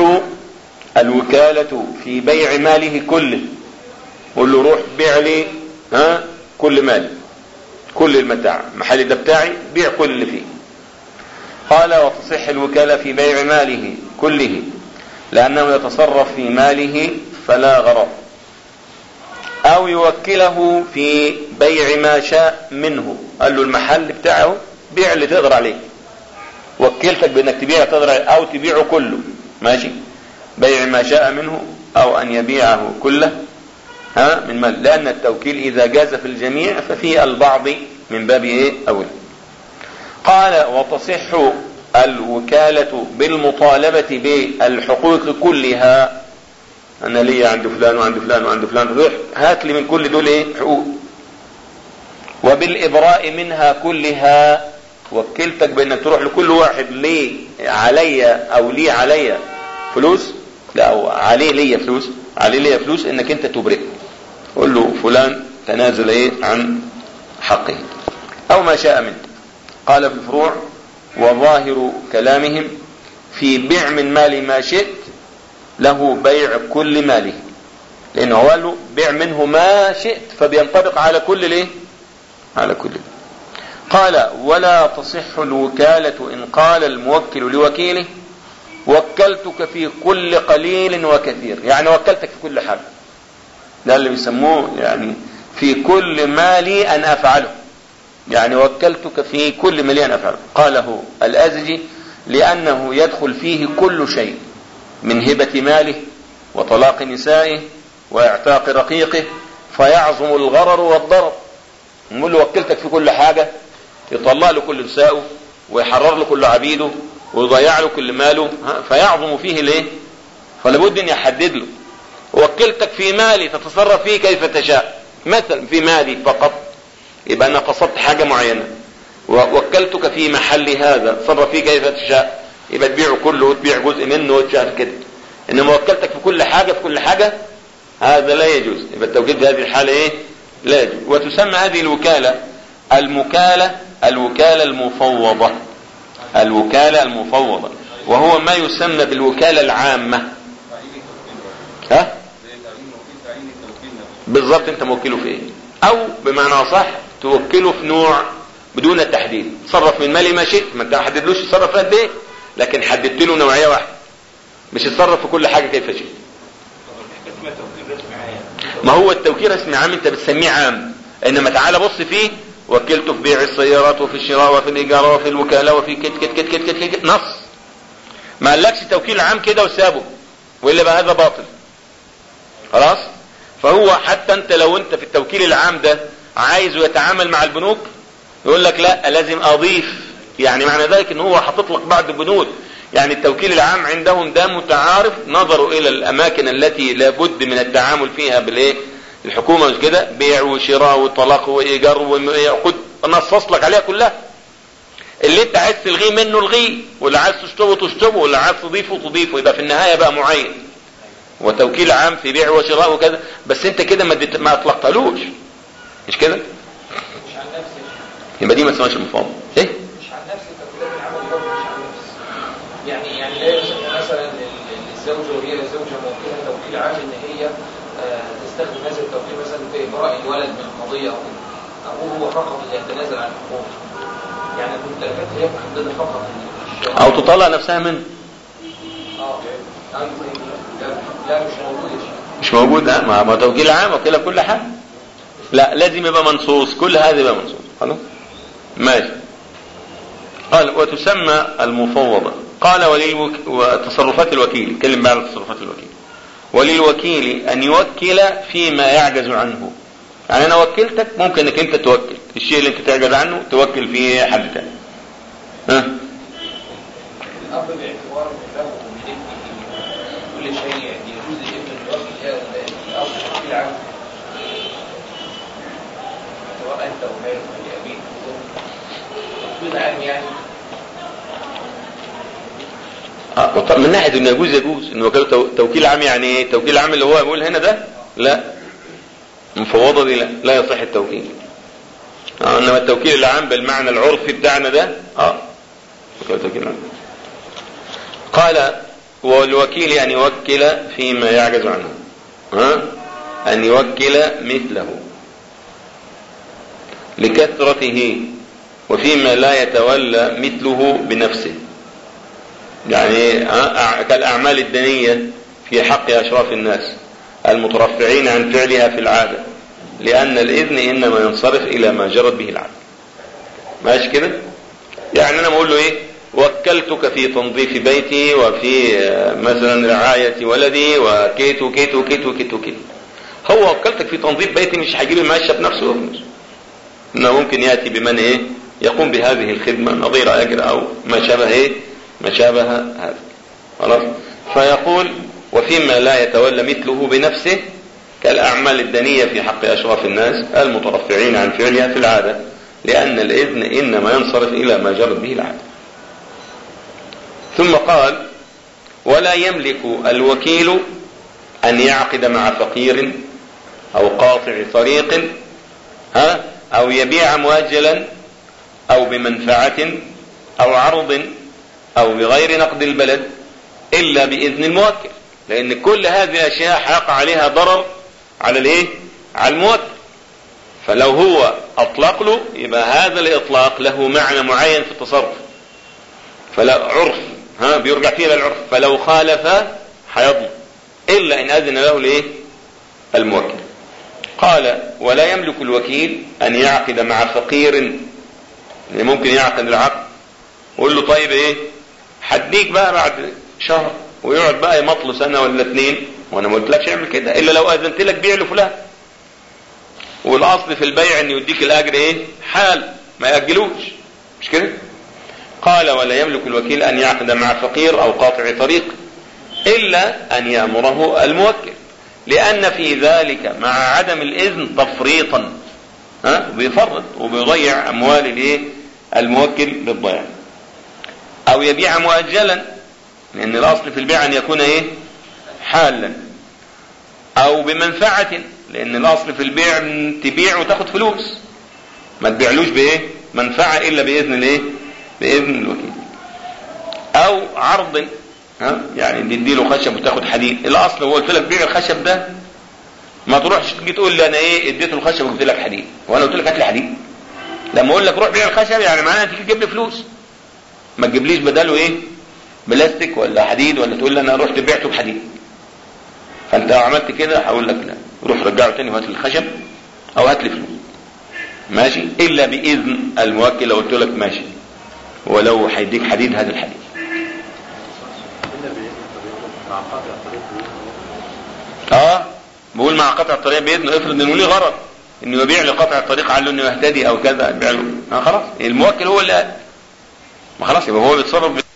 الوكالة في بيع ماله كله. قل له روح بيع لي ها كل مالي، كل المتاع، محل ده بتاعي، بيع كل اللي فيه. قال وتصح الوكالة في بيع ماله كله لأنه يتصرف في ماله فلا غرض، أو يوكله في بيع ما شاء منه. قال له المحل بتاعه بيع اللي تقدر عليه، وكلتك بانك تبيع تقدر عليه او تبيعه كله. ماشي، بيع ما شاء منه او ان يبيعه كله ها من مال، لان التوكيل اذا جاز في الجميع ففي البعض من باب ايه اول. قال وتصح الوكالة بالمطالبة بالحقوق كلها. انا لي عند فلان وعند فلان وعند فلان، روح هات لي من كل دول ايه حقوق. وبالإبراء منها كلها، وكلتك بأنك تروح لكل واحد ليه عليا أو ليه عليا فلوس، لا أو عليه ليه فلوس، عليه ليه فلوس، إنك أنت تبرئ. قل له فلان تنازل إيه عن حقه أو ما شاء منه. قال في الفروع وظاهر كلامهم في بيع من مال ما شئت له بيع كل ماله، لأنه هو قال له بيع منه ما شئت فبينطبق على كل ليه على كل. قال ولا تصح الوكالة إن قال الموكل لوكيله وكلتك في كل قليل وكثير، يعني وكلتك في كل حاجة. ده اللي بيسموه يعني في كل ما لي أن أفعله، يعني وكلتك في كل ما لي أن أفعله. قاله الأزجي لأنه يدخل فيه كل شيء من هبة ماله وطلاق نسائه واعتاق رقيقه، فيعظم الغرر والضرر. نقول له وكلتك في كل حاجة، يطلع له كل نسائه ويحرر له كل عبيده ويضيع له كل ماله، فيعظم فيه الايه فلا بد ان يحدد له. وكلتك في مالي تتصرف فيه كيف تشاء، مثلا في مالي فقط، يبقى انا قصدت حاجة معينة. ووكلتك في محل هذا تصرف فيه كيف تشاء، يبقى تبيعه كله وتبيع جزء منه وتشاء كده. انما وكلتك في كل حاجة في كل حاجة هذا لا يجوز، يبقى التوكيل في هذه الحالة ايه؟ لا يجوز. وتسمى هذه الوكالة المكالة الوكالة المفوضة، الوكالة المفوضة، وهو ما يسمى بالوكالة العامة. ها بالضبط، انت موكله في ايه؟ او بمعنى صح توكله في نوع بدون التحديد. تصرف من مالي ما شئت، ما انت حددلوش يتصرف قد ايه، لكن حددت له نوعية واحدة، مش يتصرف في كل حاجة كيف شئت. ما هو التوكيل اسم عام انت بتسميه عام، انما تعال بص فيه وكلته في بيع السيارات وفي الشراء وفي الايجار وفي الوكالة وفي كت كت كت كت كت, كت نص. ما قالكش توكيل عام كده وسابه، وإلا بقى هذا باطل خلاص. فهو حتى انت لو انت في التوكيل العام ده عايزه يتعامل مع البنوك يقول لك لا لازم اضيف، يعني معنى ذلك ان هو حاطط لك بعض البنود. يعني التوكيل العام عندهم ده متعارف، نظروا الى الاماكن التي لابد من التعامل فيها بالايه الحكومة، مش كده، بيع وشراء وطلاق وايجار وعقود، نصص لك عليها كلها. اللي انت عايز تلغيه منه الغيه، واللي عايز تشطبه تشطبه، واللي عايز تضيفه تضيفه، يبقى في النهاية بقى معين. وتوكيل عام في بيع وشراء وكذا، بس انت كده ما ما اطلقتلوش، مش كده؟ مش عن نفسي، يبقى دي ما اسمهاش المفاوضة. ايه؟ مش عن نفسي، التوكيلات العامة برضه مش عن نفسي. يعني يعني لا يصح مثلا للزوجة وهي الزوجة موكلة توكيل عام ان هي آه تستخدم هذا التوكيل مثلا في إبراء الولد من قضية او ابوه هو فقط اللي يتنازل عن حقوقه. يعني الممتلكات هي محددة فقط او تطلع نفسها منه. اه لا مش موجود يا شيخ. مش موجود، لا ما توكيل عام وكيل كل حاجة، لا لازم يبقى منصوص، كل هذا يبقى منصوص. خلاص ماشي. قال وتسمى المفوضة. قال وللوك... وتصرفات الوكيل، اتكلم بقى عن تصرفات الوكيل. وللوكيل ان يوكل فيما يعجز عنه. يعني انا وكلتك، ممكن انك انت توكل الشيء اللي انت تعجز عنه توكل فيه حد تاني. ها الاب باعتبار له من كل شيء يجوز لابن الوكيل الاب توكيل عنه، سواء انت او غيرك لابيك توكيل عام يعني. اه من ناحيه انه يجوز يجوز انه وكاله توكيل عام. يعني ايه توكيل عام اللي هو بيقول هنا ده؟ لا، مفوضه دي لا لا يصح التوكيل. اه انما التوكيل العام بالمعنى العرفي بتاعنا ده اه وكاله توكيل عام. قال والوكيل ان يوكل فيما يعجز عنه، ها ان يوكل مثله لكثرته وفيما لا يتولى مثله بنفسه. يعني كالأعمال الدنية في حق أشراف الناس المترفعين عن فعلها في العادة، لأن الإذن إنما ينصرف إلى ما جرت به العادة. ماشي كده؟ يعني أنا بقول له إيه؟ وكلتك في تنظيف بيتي وفي مثلا رعاية ولدي وكيت وكيت وكيت وكيت وكيت. هو وكلتك في تنظيف بيتي مش هيجيب المعيشة بنفسه، إنه ممكن يأتي بمن إيه؟ يقوم بهذه الخدمة نظير أجر أو ما شابه إيه؟ ما شابه هذا. خلاص. فيقول وفيما لا يتولى مثله بنفسه كالأعمال الدنية في حق أشراف الناس المترفعين عن فعلها في العادة، لأن الإذن إنما ينصرف إلى ما جرت به العادة. ثم قال ولا يملك الوكيل أن يعقد مع فقير أو قاطع طريق ها أو يبيع مؤجلا أو بمنفعة أو عرض أو بغير نقد البلد إلا بإذن الموكل، لأن كل هذه الأشياء حاق عليها ضرر على الإيه؟ على الموكل. فلو هو أطلق له يبقى هذا الإطلاق له معنى معين في التصرف، فلا عرف ها بيرجع فيه للعرف، فلو خالف حيضمن إلا إن أذن له الإيه؟ الموكل. قال ولا يملك الوكيل أن يعقد مع فقير، يعني ممكن يعقد العقد ويقول له طيب إيه حديك بقى بعد شهر، ويقعد بقى يمطله سنة ولا اتنين، وانا ما قلتلكش اعمل كده الا لو اذنت لك بيع لفلان. والاصل في البيع ان يديك الاجر ايه حال ما يأجلوش، مش كده؟ قال ولا يملك الوكيل ان يعقد مع فقير او قاطع طريق إلا أن يأمره الموكل، لأن في ذلك مع عدم الإذن تفريطا، ها بيفرط وبيضيع أموال الايه الموكل بالضياع. أو يبيع مؤجلا، لأن الأصل في البيع أن يكون ايه حالا. أو بمنفعة، لأن الأصل في البيع تبيع وتاخد فلوس، ما تبيعلوش بايه منفعة إلا بإذن الايه بإذن الوكيل. أو عرض، ها يعني تديله خشب وتاخد حديد. الأصل هو قلت لك بيع الخشب ده، ما تروحش تيجي تقول لي انا ايه اديته الخشب وقلت لك حديد وانا قلت لك هات لي حديد. لما اقول لك روح بيع الخشب يعني معناها تيجي تجيب لي فلوس، ما تجيبليش بداله ايه بلاستيك ولا حديد، ولا تقول لي انا رحت بعته بحديد. فانت لو عملت كده هقول لك لا، روح رجعه تاني وهات لي الخشب او هات لي فلوس، ماشي، الا باذن الموكل. لو قلت لك ماشي ولو هيديك حديد هات الحديد. اه بقول مع قطع الطريق باذنه. افرض انه ليه غرض انه يبيع لقطع الطريق، قال له انه يهتدي او كذا، يبيع له، آه خلاص الموكل هو اللي قال، ما خلاص يبقى هو بيتصرف ب...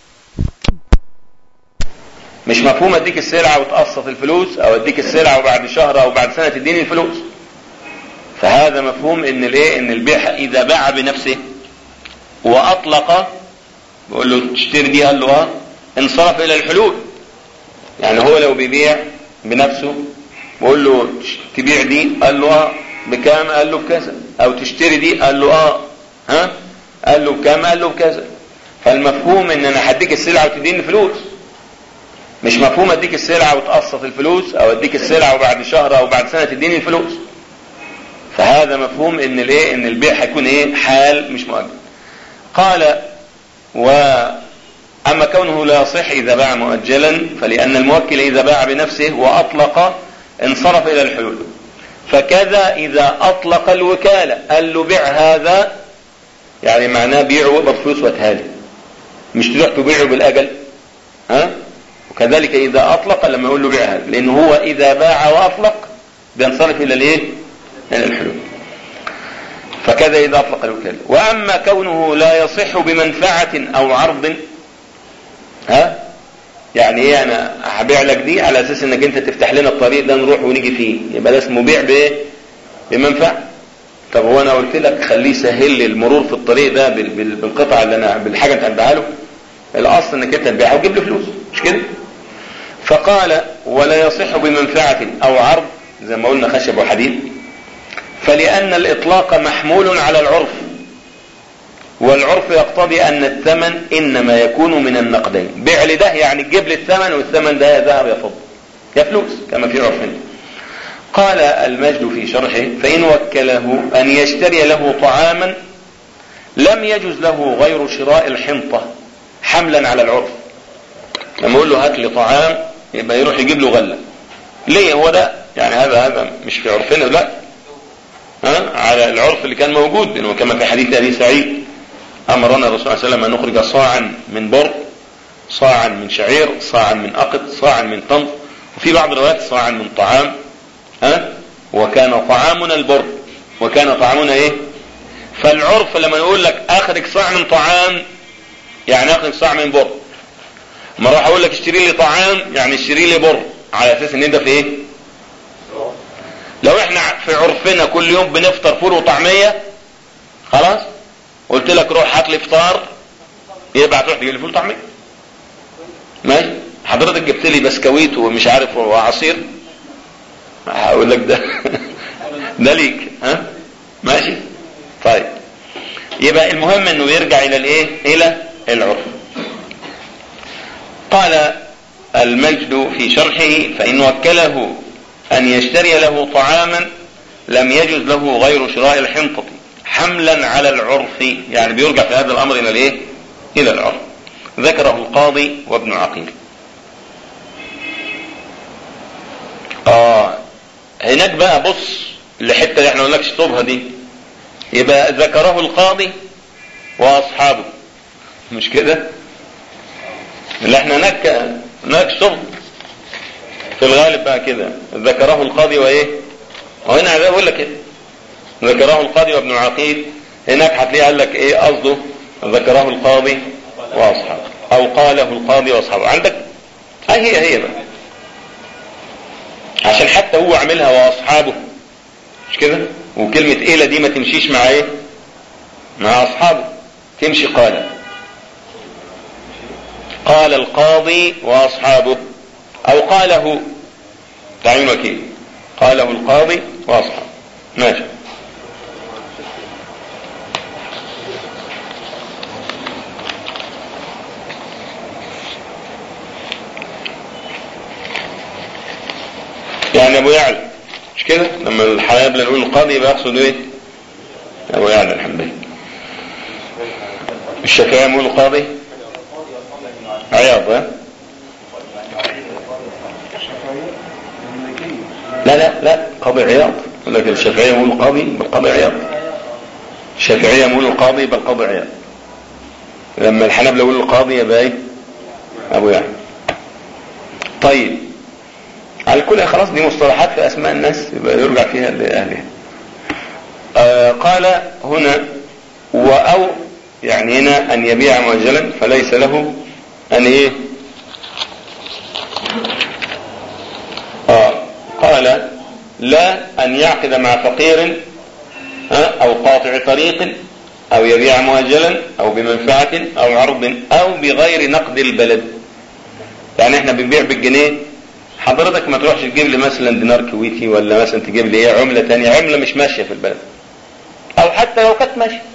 مش مفهوم اديك السلعه وتقسط الفلوس، او اديك السلعه وبعد شهر او بعد سنه تديني الفلوس. فهذا مفهوم ان الايه ان البيع اذا باع بنفسه واطلق، بقول له تشتري دي قال له اه، انصرف الى الحلول. يعني هو لو بيبيع بنفسه بقول له تبيع دي قال له اه بكام، قال له بكذا. او تشتري دي قال له اه ها قال له بكام، قال له بكذا. فالمفهوم ان انا هديك السلعه وتديني فلوس، مش مفهوم اديك السلعه وتقسط الفلوس، او اديك السلعه وبعد شهر او بعد سنه تديني الفلوس. فهذا مفهوم ان الايه ان البيع هيكون ايه حال مش مؤجل. قال واما كونه لا يصح اذا باع مؤجلا، فلان الموكل اذا باع بنفسه واطلق انصرف الى الحلول. فكذا اذا اطلق الوكالة، قال له بيع هذا، يعني معناه بيعه واقبض فلوس واتهالي، مش تروح تبيعه بالاجل، ها. وكذلك اذا اطلق لما يقول له بيع هذا، لان هو اذا باع واطلق بينصرف الى الايه الى الحلول. فكذا اذا اطلق الوكالة. واما كونه لا يصح بمنفعة او عرض، ها يعني ايه انا هبيع لك دي على اساس انك انت تفتح لنا الطريق ده نروح ونيجي فيه، يبقى ده اسمه بيع بايه بمنفعه. طب هو انا قلت لك خليه يسهل لي المرور في الطريق ده بالقطعه اللي انا بالحاجه انت هتبيعها له، الاصل انك انت تبيعها وتجيب له فلوس، مش كده؟ فقال ولا يصح بمنفعه او عرض، زي ما قلنا خشب وحديد، فلان الاطلاق محمول على العرف، والعرف يقتضي ان الثمن انما يكون من النقدين. بيع لده يعني تجيب لي الثمن، والثمن ده يا ذهب يا فضه يا فلوس كما في عرفنا. قال المجد في شرحه فان وكله ان يشتري له طعاما لم يجوز له غير شراء الحنطة حملا على العرف. لما اقول له هات لي طعام يبقى يروح يجيب له غلة. ليه هو ده يعني هذا هذا مش في عرفنا، لا، ها على العرف اللي كان موجود، انه كما في حديث ابي سعيد امرنا الرسول صلى الله عليه وسلم ان نخرج صاعا من بر، صاعا من شعير، صاعا من اقط، صاعا من تمر، وفي بعض الروايات صاعا من طعام، ها وكان طعامنا البر وكان طعامنا ايه. فالعرف لما يقول لك اخرج صاع من طعام يعني اخرج صاع من بر، ما راح اقول لك اشتري لي طعام يعني اشتري لي بر، على اساس ان انت في ايه. لو احنا في عرفنا كل يوم بنفطر فول وطعميه، خلاص قلت لك روح هات لي فطار، يبقى هتروح تجيب لي فول وطعميه، ماشي. حضرتك جبت لي بسكويت ومش عارف وعصير، هقول لك ده ده ليك، ها ماشي. طيب يبقى المهم انه يرجع الى الايه الى العرف. قال المجد في شرحه فان وكله ان يشتري له طعاما لم يجوز له غير شراء الحنطة حملا على العرف، يعني بيرجع في هذا الامر الى الايه الى العرف. ذكره القاضي وابن عقيل. اه هناك بقى بص الحته اللي احنا قلنا لك اشطبها دي، يبقى ذكره القاضي واصحابه، مش كده؟ اللي احنا هناك هناك اشطب في الغالب بقى كده، ذكره القاضي وايه، وهنا ده بقول لك كده ذكره القاضي وابن عقيل، هناك هتلاقيه قال لك ايه قصده، ذكره القاضي واصحابه او قاله القاضي واصحابه. عندك هي هي بقى، عشان حتى هو عاملها واصحابه مش كده، وكلمة إلى دي ما تمشيش مع ايه؟ مع اصحابه، تمشي قال قال القاضي واصحابه، او قاله تعيين وكيل، قاله القاضي واصحابه. ماشي. يعني ابو يعلى مش كده، لما الحنابلة نقول القاضي يبقى يقصد ايه؟ ابو يعلى الحنبلي. الشافعية يقول القاضي عياض. ها لا لا لا قاضي عياض، لكن الشافعية يقول القاضي بالقاضي عياض، الشافعية يقول القاضي بالقاضي عياض، لما الحنابلة يقول القاضي يبقى ايه؟ ابو يعلى. طيب على كل خلاص دي مصطلحات في اسماء الناس يبقى يرجع فيها لاهلها. آه قال هنا واو، يعني هنا ان يبيع مؤجلا فليس له ان ايه؟ آه قال لا ان يعقد مع فقير او قاطع طريق او يبيع مؤجلا او بمنفعة او عرض او بغير نقد البلد. يعني احنا بنبيع بالجنيه، حضرتك ما تروحش تجيب لي مثلا دينار كويتي ولا مثلا تجيب لي ايه عملة تانية، عملة مش ماشية في البلد، او حتى لو كانت ماشية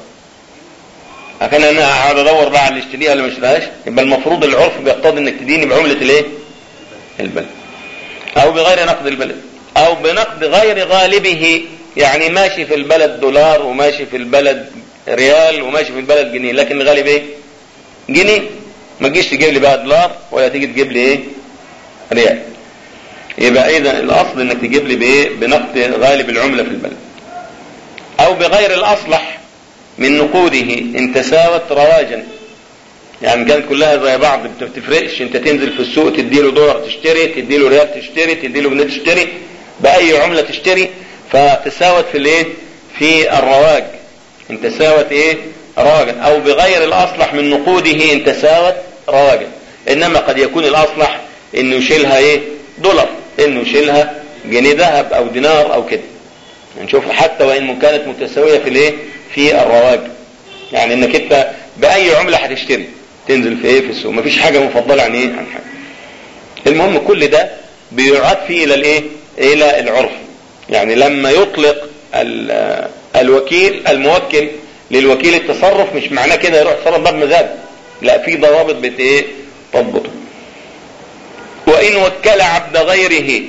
لكن انا اقعد ادور بقى على اللي اشتريها ولا ما اشتريهاش. يبقى المفروض العرف بيقتضي انك تديني بعملة الايه؟ البلد، او بغير نقد البلد، او بنقد غير غالبه. يعني ماشي في البلد دولار وماشي في البلد ريال وماشي في البلد جنيه، لكن الغالب ايه؟ جنيه. ما تجيش تجيب لي بقى دولار ولا تيجي تجيب لي ايه؟ ريال. يبقى اذا الاصل انك تجيب لي بايه؟ بنقد غالب العملة في البلد، او بغير الاصلح من نقوده ان تساوت رواجا. يعني كانت كلها زي بعض ما بتفرقش، انت تنزل في السوق تديله دولار تشتري، تديله ريال تشتري، تديله جنيه تشتري، باي عملة تشتري، فتساوت في الايه؟ في الرواج ان تساوت ايه؟ رواجا. او بغير الاصلح من نقوده ان تساوت رواجا. انما قد يكون الاصلح انه يشيلها ايه؟ دولار، انه يشيلها جنيه ذهب او دينار او كده. نشوف حتى وان كانت متساوية في الايه؟ في الرواج. يعني انك انت باي عملة هتشتري تنزل في ايه؟ في السوق، مفيش حاجة مفضلة عن ايه؟ عن حاجة. المهم كل ده بيعاد فيه الى الايه؟ الى العرف. يعني لما يطلق الوكيل الموكل للوكيل التصرف مش معناه كده يروح يتصرف باب مزاج، لا، في ضوابط بت ايه؟ تضبطه. وان وكل عبد غيره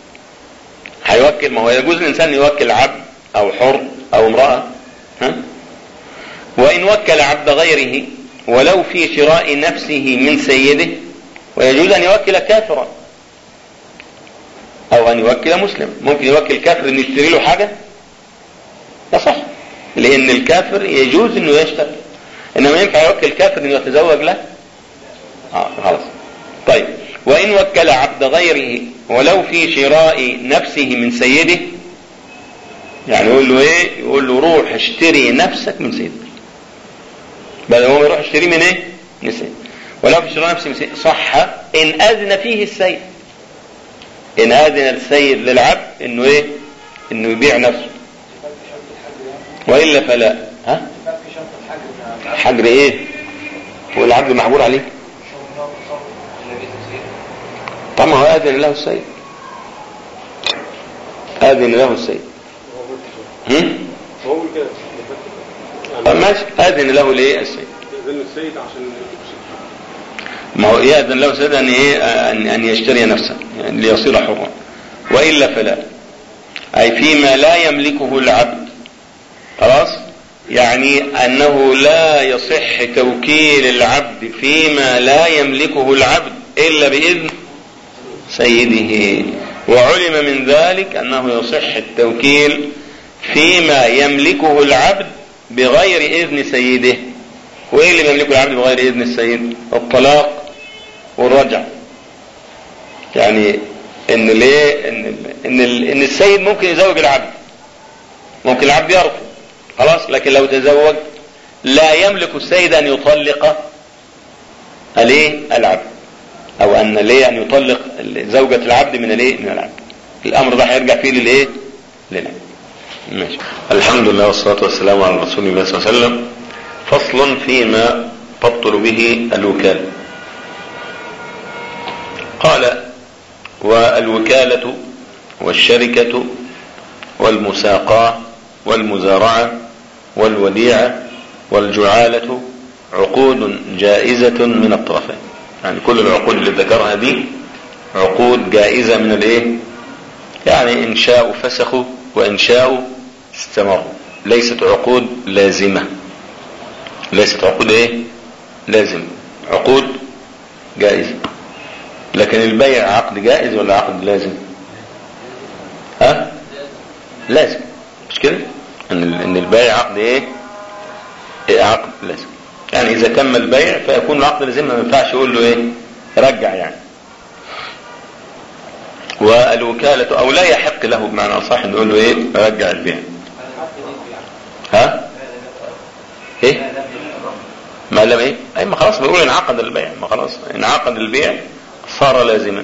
هيوكل، ما هو يجوز الانسان يوكل عبد او حر او امرأة. ها؟ وان وكل عبد غيره ولو في شراء نفسه من سيده، ويجوز ان يوكل كافرا او ان يوكل مسلم. ممكن يوكل كافر انه يشتري له حاجة، ده صح، لان الكافر يجوز انه يشتري، انما ينفع يوكل كافر انه يتزوج له؟ اه خلاص. طيب وان وكل عبد غيره ولو في شراء نفسه من سيده، يعني يقول له ايه؟ يقول له روح اشتري نفسك من سيدك، بل هو يروح يشتري من ايه؟ من السيد. ولو في شراء نفسه من سيد صح ان اذن فيه السيد، ان اذن السيد للعبد انه ايه؟ انه يبيع نفسه، وإلا فلا. ها؟ حجر ايه؟ هو العبد محجور عليه؟ طبعا هو اذن له السيد، اذن له السيد. هم؟ هو كده طب ماشي، اذن له ليه السيد؟ اذن السيد عشان ما هو يأذن له السيد ان ايه؟ ان ان يشتري نفسه يعني ليصير حرا. وإلا فلا، اي فيما لا يملكه العبد. خلاص؟ يعني انه لا يصح توكيل العبد فيما لا يملكه العبد الا باذن سيده. وعلم من ذلك انه يصح التوكيل فيما يملكه العبد بغير اذن سيده. وايه اللي يملكه العبد بغير اذن السيد؟ الطلاق والرجع. يعني ان ليه ان ان, إن السيد ممكن يزوج العبد، ممكن العبد يرفض خلاص، لكن لو تزوج لا يملك السيد ان يطلق عليه العبد. او ان ليه ان يطلق زوجة العبد من الايه من العبد. الامر ده هيرجع فيه للايه للعبد. ماشي. الحمد لله والصلاة والسلام على رسول الله صلى الله عليه وسلم. فصل فيما تبطل به الوكالة. قال: والوكالة والشركة والمساقاة والمزارعة والوديعة والجعالة عقود جائزة من الطرفين. يعني كل العقود اللي ذكرها دي عقود جائزة من الايه؟ يعني ان شاءوا فسخوا وان شاءوا استمروا، ليست عقود لازمة. ليست عقود ايه لازمة، عقود جائزة. لكن البيع عقد جائز ولا عقد لازم؟ ها لازم، مش كده؟ ان ان البيع عقد ايه, إيه عقد لازم. يعني اذا كمل البيع فيكون العقد لازم، ما ينفعش يقول له ايه رجع يعني. والوكالة او لا يحق له بمعنى اصح ان يقول له ايه رجع البيع. ها ايه ما لم ايه اي ما خلاص بيقول انعقد البيع، ما خلاص انعقد البيع صار لازما.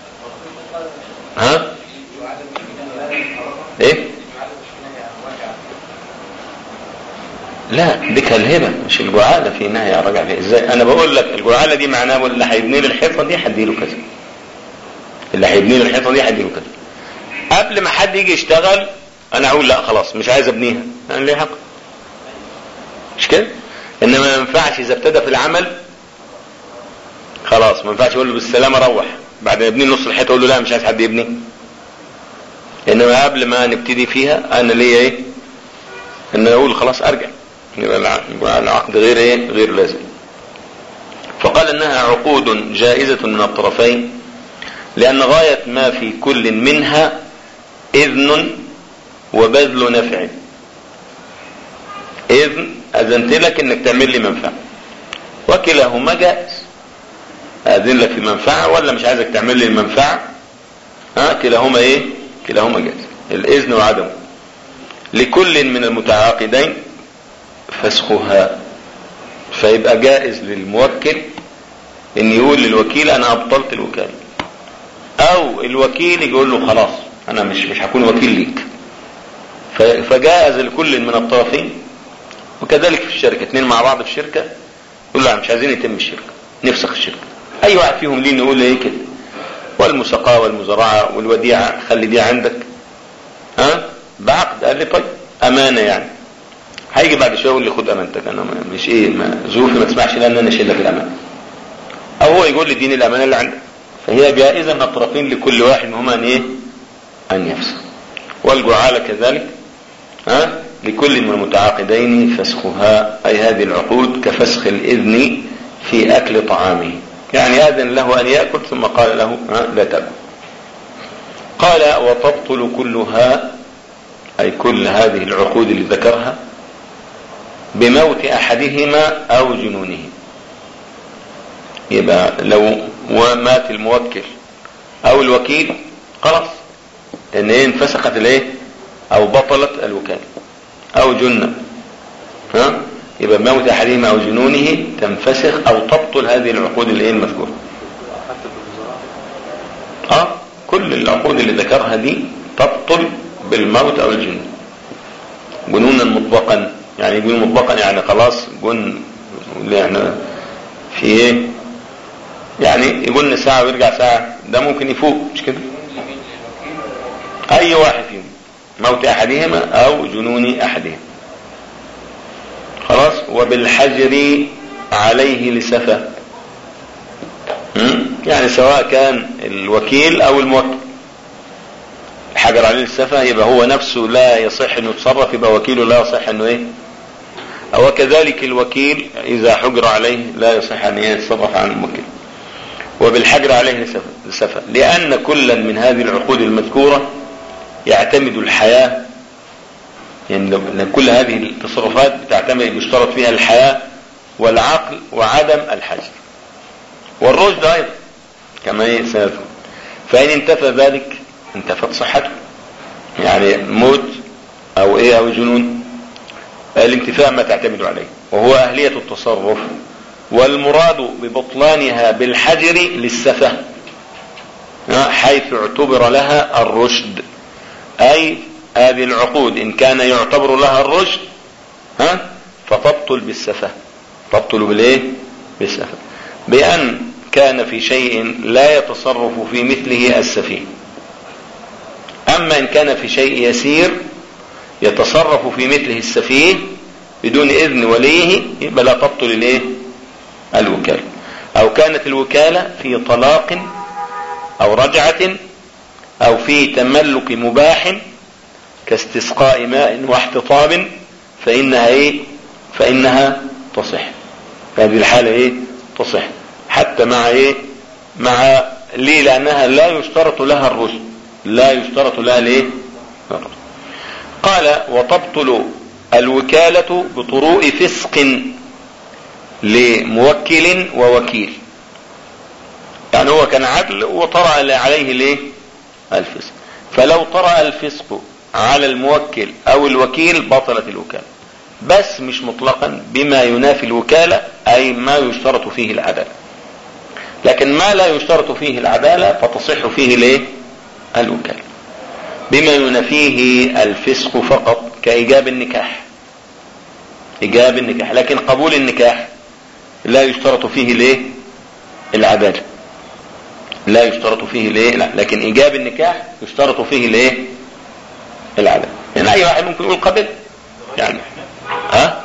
ها ايه لا دي كالهبة مش الجعالة في نهي عن رجع فيه. ازاي انا بقول لك الجعالة دي معناه اللي هيبني لي الحيطة دي هديله كذا، اللي هيبني لي الحيطة دي هديله كذا. قبل ما حد يجي يشتغل انا اقول لا خلاص مش عايز ابنيها، انا ليه حق، مش كده؟ انما ما ينفعش اذا ابتدى في العمل خلاص ما ينفعش يقول له بالسلامة روح بعد ما يبني نص الحيطة اقول له لا مش عايز حد يبني. انما قبل ما نبتدي فيها انا ليا ايه ان اقول خلاص ارجع، يبقى العقد غير ايه غير لازم. فقال انها عقود جائزة من الطرفين لان غاية ما في كل منها اذن وبذل نفع. اذن اذنت لك انك تعمل لي منفعة، وكلاهما جائز. اذن لك في منفعة ولا مش عايزك تعمل لي المنفعة، ها كلاهما ايه كلاهما جائز، الاذن وعدمه. لكل من المتعاقدين فسخها، فيبقى جائز للموكل ان يقول للوكيل انا ابطلت الوكالة، او الوكيل يقول له خلاص انا مش مش هكون وكيل ليك. فجائز لكل من الطرفين. وكذلك في الشركة، اثنين مع بعض في الشركة يقول له مش عايزين يتم الشركة نفسخ الشركة، اي واحد فيهم ليه نقول ايه كده. والمساقاة والمزارعة والوديعة خلي دي عندك ها بعقد. قال لي طيب امانة يعني، هيجي بعد شويه يقول لي خد امانتك انا مش ايه ما ظروفي ما تسمحش لان انا اشيل لك الامانه، او هو يقول لي اديني الامانه اللي عندك. فهي جائزه من الطرفين لكل واحد منهما ان ايه ان يفسخ. والجعاله كذلك ها لكل من المتعاقدين فسخها، اي هذه العقود كفسخ الاذن في اكل طعامه، يعني اذن له ان ياكل ثم قال له ها لا تاكل. قال وتبطل كلها، اي كل هذه العقود اللي ذكرها بموت احدهما او جنونه. يبقى لو مات الموكل او الوكيل خلاص لان ايه انفسخت الايه او بطلت الوكالة، او جنة ها يبقى بموت احدهما او جنونه تنفسخ او تبطل هذه العقود الايه المذكورة. اه كل العقود اللي ذكرها دي تبطل بالموت او الجنون. جنونا مطبقا، يعني يقول مطبقا يعني خلاص جن اللي احنا في ايه يعني يقولنا ساعة ويرجع ساعة، ده ممكن يفوق مش كده. اي واحد فيهم موت احدهما او جنون احدهما خلاص. وبالحجر عليه لسفة، يعني سواء كان الوكيل او الموكل الحجر عليه لسفة يبقى هو نفسه لا يصح انه يتصرف، يبقى وكيله لا يصح انه ايه. او كذلك الوكيل اذا حجر عليه لا يصح ان يتصرف عن الموكل. وبالحجر عليه لسفة لان كلا من هذه العقود المذكورة يعتمد الحياة، يعني كل هذه التصرفات بتعتمد يشترط فيها الحياة والعقل وعدم الحجر والرشد ايضا كما سيذكر. فان انتفى ذلك انتفت صحته، يعني موت او ايه او جنون الانتفاء ما تعتمد عليه، وهو اهلية التصرف والمراد ببطلانها بالحجر للسفه حيث اعتبر لها الرشد، اي هذه العقود ان كان يعتبر لها الرشد ها فتبطل بالسفه، تبطل بالايه؟ بالسفه، بان كان في شيء لا يتصرف في مثله السفيه. اما ان كان في شيء يسير يتصرف في مثله السفيه بدون اذن وليه يبقى لا تبطل الايه؟ الوكالة. او كانت الوكالة في طلاق او رجعة او في تملك مباح كاستسقاء ماء واحتطاب فانها ايه؟ فانها تصح، هذه الحالة ايه؟ تصح حتى مع ايه؟ مع ليه؟ لانها لا يشترط لها الرشد، لا يشترط لها الايه؟ قال وتبطل الوكالة بطروء فسق لموكل ووكيل، يعني هو كان عدل وطرأ عليه الايه؟ الفسق، فلو طرأ الفسق على الموكل او الوكيل بطلت الوكالة، بس مش مطلقا بما ينافي الوكالة، اي ما يشترط فيه العدالة، لكن ما لا يشترط فيه العدالة فتصح فيه الايه؟ الوكالة. بما ينافيه الفسق فقط كإيجاب النكاح، إيجاب النكاح، لكن قبول النكاح لا يشترط فيه الايه؟ العدالة، لا يشترط فيه الايه؟ لا، لكن إيجاب النكاح يشترط فيه الايه؟ العدالة. يعني اي واحد ممكن يقول قبل يعني ها؟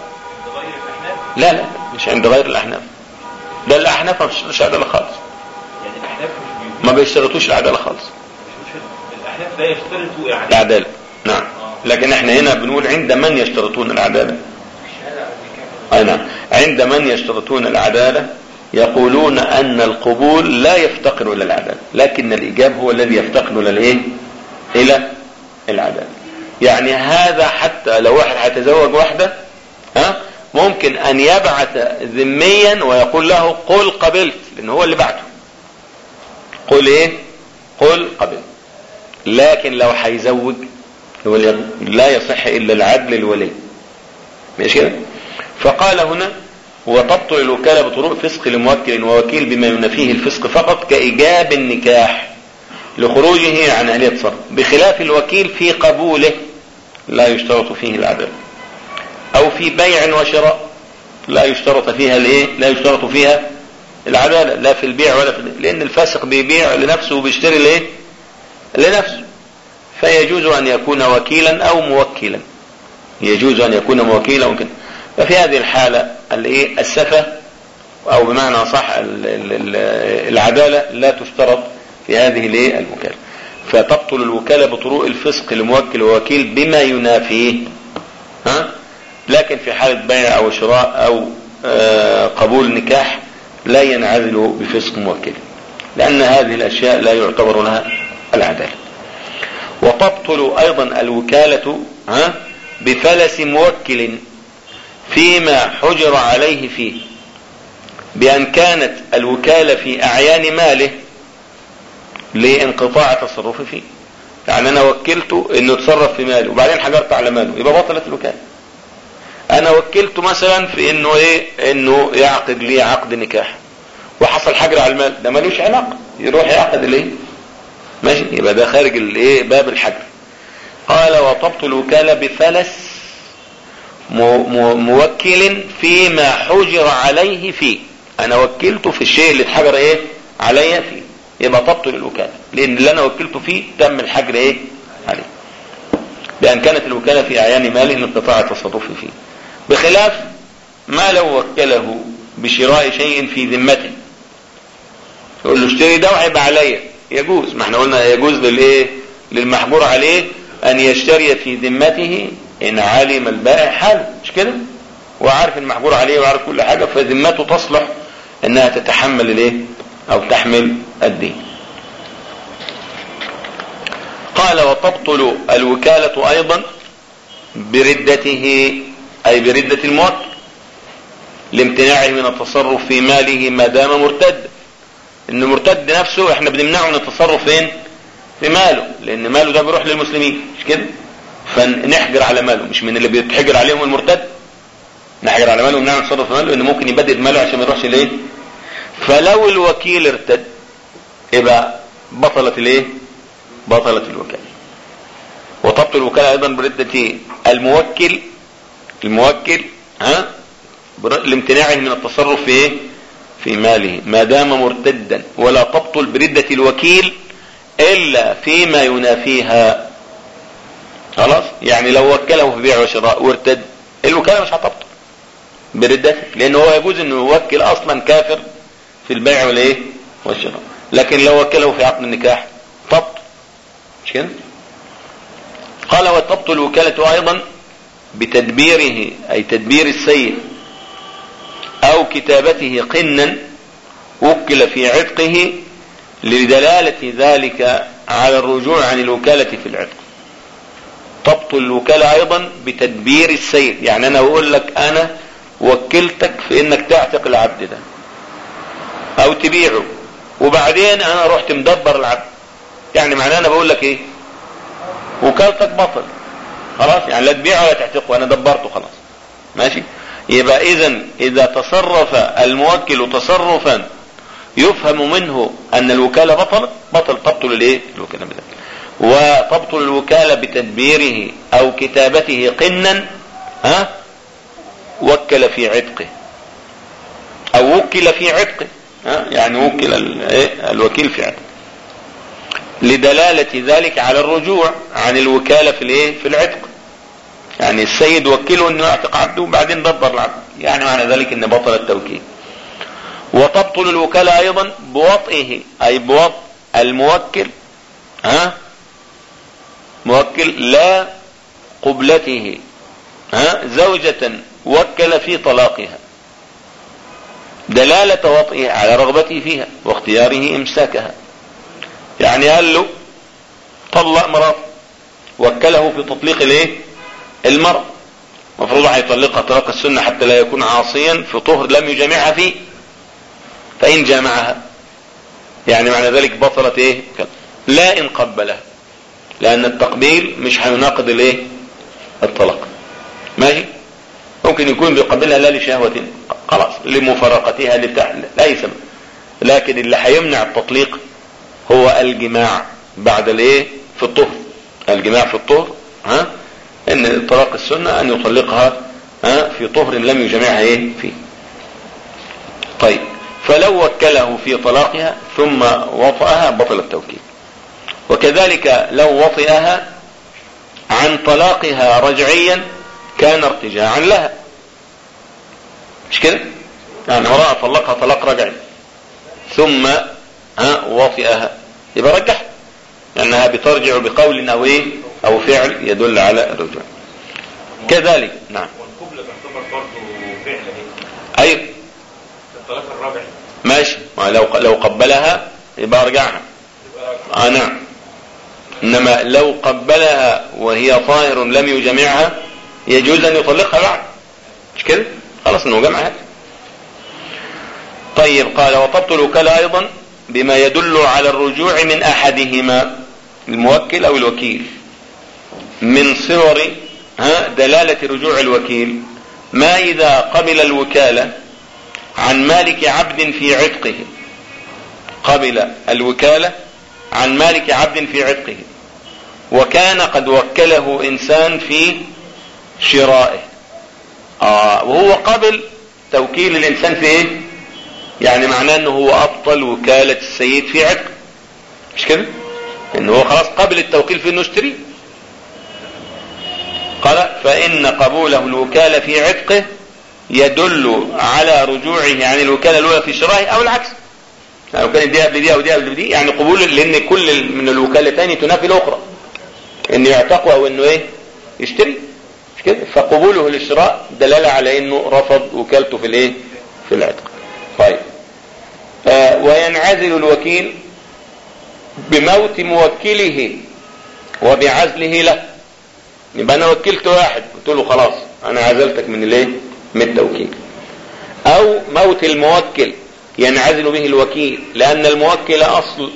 لا لا مش عند غير الاحناف، ده الاحناف ما بيشترطوش العدالة خالص، يعني الاحناف ما بيشترطوش العدالة خالص، الاحناف لا يشترطوا العدالة. نعم، لكن احنا هنا بنقول عند من يشترطون العدالة. اي نعم، عند من يشترطون العدالة يقولون ان القبول لا يفتقر الى العدالة، لكن الايجاب هو الذي يفتقر الى الايه؟ الى العدالة. يعني هذا حتى لو واحد هيتزوج واحدة ها ممكن ان يبعث ذميا ويقول له قل قبلت، لان هو اللي بعته، قل ايه؟ قل قبلت. لكن لو هيزوج لا يصح الا العدل الولي، ماشي كده؟ فقال هنا وتبطل الوكالة بطرق فسق لموكل ووكيل بما ينافيه الفسق فقط كإيجاب النكاح لخروجه عن أهلية التصرف، بخلاف الوكيل في قبوله لا يشترط فيه العدالة، أو في بيع وشراء لا يشترط فيها الايه؟ لا يشترط فيها العدالة، لا في البيع ولا في البيع، لأن الفاسق بيبيع لنفسه وبيشتري الايه؟ لنفسه، فيجوز أن يكون وكيلا أو موكلا، يجوز أن يكون موكيلا وكذا. ففي هذه الحالة الايه؟ السفة او بمعنى صح العدالة لا تشترط في هذه الايه؟ الوكالة، فتبطل الوكالة بطرق الفسق لموكل ووكيل بما ينافيه ها؟ لكن في حالة بيع او شراء او آه قبول نكاح لا ينعزل بفسق موكل، لان هذه الاشياء لا يعتبر لها العدالة. وتبطل ايضا الوكالة ها بفلس موكل فيما حجر عليه فيه، بأن كانت الوكالة في أعيان ماله لانقطاع تصرف فيه، يعني أنا وكلته إنه يتصرف في ماله وبعدين حجرت على ماله يبقى بطلت الوكالة. أنا وكلته مثلا في إنه إيه؟ إنه يعقد لي عقد نكاح وحصل حجر على المال، ده ملوش علاقة، يروح يعقد الإيه؟ ماشي، يبقى ده خارج الإيه؟ باب الحجر. قال وتبطل الوكالة بفلس موكل فيما حجر عليه فيه، انا وكلته في الشيء اللي اتحجر ايه عليا فيه، يبقى تبطل الوكالة، لان اللي انا وكلته فيه تم الحجر ايه عليه، بان كانت الوكالة في اعيان ماله لانقطاع التصرف فيه، بخلاف ما لو وكله بشراء شيء في ذمته، يقول له اشتري ده وهيبقى عليا، يجوز، ما احنا قلنا يجوز للايه؟ للمحجور عليه ان يشتري في ذمته ان علم البائع حاله، مش كده؟ وعارف المحجور عليه وعارف كل حاجة، فذمته تصلح انها تتحمل الايه؟ او تحمل الدين. قال وتبطل الوكالة ايضا بردته، اي بردة الموكل لامتناعه من التصرف في ماله ما دام مرتد، انه مرتد نفسه احنا بنمنعه من التصرف فين؟ في ماله، لان ماله ده بيروح للمسلمين، مش كده؟ فنحجر على ماله، مش من اللي بيتحجر عليهم المرتد، نحجر على ماله ونعمل نتصرف في ماله، انه ممكن يبدد ماله عشان ما يروحش ليه. فلو الوكيل ارتد يبقى بطلت الايه؟ بطلت الوكالة. وتبطل الوكالة ايضا بردة الموكل الموكل ها لامتناعه من التصرف في ايه؟ في ماله ما دام مرتدا، ولا تبطل بردة الوكيل الا فيما ينافيها. خلاص؟ يعني لو وكله في بيع وشراء وارتد الوكالة مش هتبطل بردته، لانه هو يجوز انه يوكل اصلا كافر في البيع والايه والشراء، لكن لو وكله في عقد النكاح تبطل. مش كده؟ قال وتبطل الوكالة ايضا بتدبيره، اي تدبير السيد او كتابته قنا وكل في عتقه لدلالة ذلك على الرجوع عن الوكالة في العتق. تبطل الوكالة ايضا بتدبير السيد، يعني انا اقول لك انا وكلتك في انك تعتق العبد ده او تبيعه، وبعدين انا رحت مدبر العبد، يعني معناه انا بقول لك ايه؟ وكالتك بطل خلاص، يعني لا تبيعه ولا تعتقه، انا دبرته خلاص. ماشي؟ يبقى اذا اذا تصرف الموكل تصرفا يفهم منه ان الوكالة بطلت بطل تبطل الايه؟ الوكالة بذلك. وتبطل الوكالة بتدبيره او كتابته قنا ها وكل في عتقه او وكل في عتقه ها يعني وكل الوكيل في عتقه لدلالة ذلك على الرجوع عن الوكالة في الايه؟ في العتق. يعني السيد وكله انه يعتق عبده وبعدين دبر العبد، يعني معنى ذلك ان بطل التوكيل. وتبطل الوكالة ايضا بوطئه، اي بوطء الموكل ها موكل لا قبلته ها زوجة وكل في طلاقها، دلالة وطئه على رغبته فيها واختياره امساكها. يعني قال له طلق مرات، وكله في تطليق الايه؟ المرأة، مفروض هيطلقها طلاق السنة حتى لا يكون عاصيا في طهر لم يجامعها فيه، فإن جامعها يعني معنى ذلك بطلت ايه؟ لا إن قبلها، لأن التقبيل مش هيناقض الايه؟ الطلاق. ماشي؟ ممكن يكون بيقبلها لا لشهوة خلاص لمفارقتها لبتاع لا يسمى، لكن اللي هيمنع التطليق هو الجماع بعد الايه؟ في الطهر. الجماع في الطهر ها ان طلاق السنة ان يطلقها ها في طهر لم يجمعها ايه فيه. طيب فلو وكله في طلاقها ثم وطئها بطل التوكيل. وكذلك لو وطئها عن طلاقها رجعيا كان ارتجاعا لها. مش كده؟ يعني امرأة طلقها طلاق رجعي ثم ها وطئها يبقى رجح، لانها بترجع بقول او ايه او فعل يدل على الرجوع. كذلك نعم. والقبلة تعتبر برضه فعل ايه؟ ايوه الطلاق الرابع ماشي، لو لو قبلها يبقى ارجعها. اه نعم. انما لو قبلها وهي طاهر لم يجمعها يجوز ان يطلقها بعد. مش كده؟ خلاص انه جمعها. طيب قال وتبطل الوكالة ايضا بما يدل على الرجوع من احدهما الموكل او الوكيل. من صور ها دلالة رجوع الوكيل ما اذا قبل الوكالة عن مالك عبد في عتقه، قبل الوكالة عن مالك عبد في عتقه وكان قد وكله انسان في شرائه. آه وهو قبل توكيل الانسان في ايه؟ يعني معناه انه هو ابطل وكالة السيد في عتق. مش كده؟ انه هو خلاص قبل التوكيل في انه اشتري. قال فان قبوله الوكالة في عتقه يدل على رجوعه عن الوكالة الاولى في شرائه او العكس، لو كانت دي قبل دي او دي قبل دي، يعني قبوله لان كل من الوكالتين تنافي الاخرى، انه يعتقه او انه ايه يشتري. مش كده؟ فقبوله للشراء دلالة على انه رفض وكالته في الايه في العتق. طيب آه وينعزل الوكيل بموت موكله وبعزله له. يبقى انا وكلت واحد قلت له خلاص انا عزلتك من الايه من التوكيل، او موت الموكل ينعزل به الوكيل، لان الموكل اصل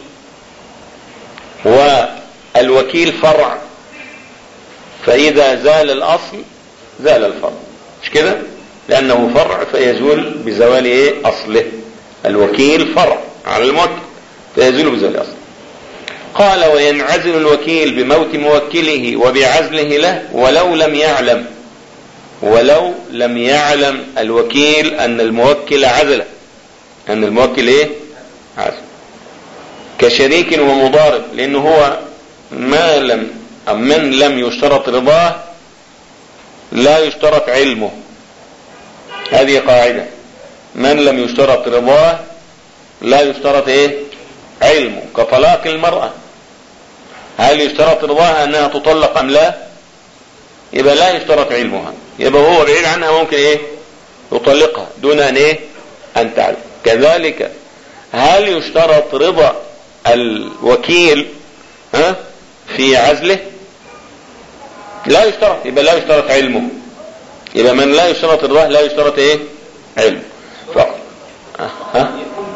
والوكيل فرع، فاذا زال الاصل زال الفرع. مش كده؟ لأنه فرع فيزول بزوال إيه أصله. الوكيل فرع على الموكل فيزول بزوال أصله. قال وينعزل الوكيل بموت موكله وبعزله له ولو لم يعلم ولو لم يعلم الوكيل أن الموكل عزل أن الموكل إيه عزل كشريك ومضارب، لأنه هو ما لم أم من لم يشترط رضاه لا يشترط علمه. هذه قاعدة، من لم يشترط رضاه لا يشترط ايه علمه. كطلاق المرأة، هل يشترط رضاها انها تطلق ام لا؟ يبقى لا يشترط علمها، يبقى هو بعيد عنها ممكن ايه يطلقها دون ان ايه ان تعلم. كذلك هل يشترط رضا الوكيل ها في عزله؟ لا يشترط، يبقى لا يشترط علمه. يبقى من لا يشترط رضاه لا يشترط ايه علم فقط. ها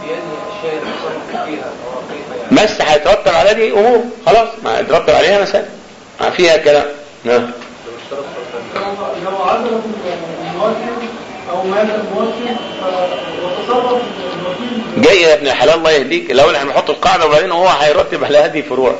بس هيترتب على دي امور خلاص، ما يترتب عليها مسائل ما فيها كلام. نعم لو عزل الموكل او مات الموكل وتصرف الوكيل جاي يا ابن الحلال الله يهديك. الاول احنا هنحط القاعده وبعدين هو هيرتب على هذه فروع.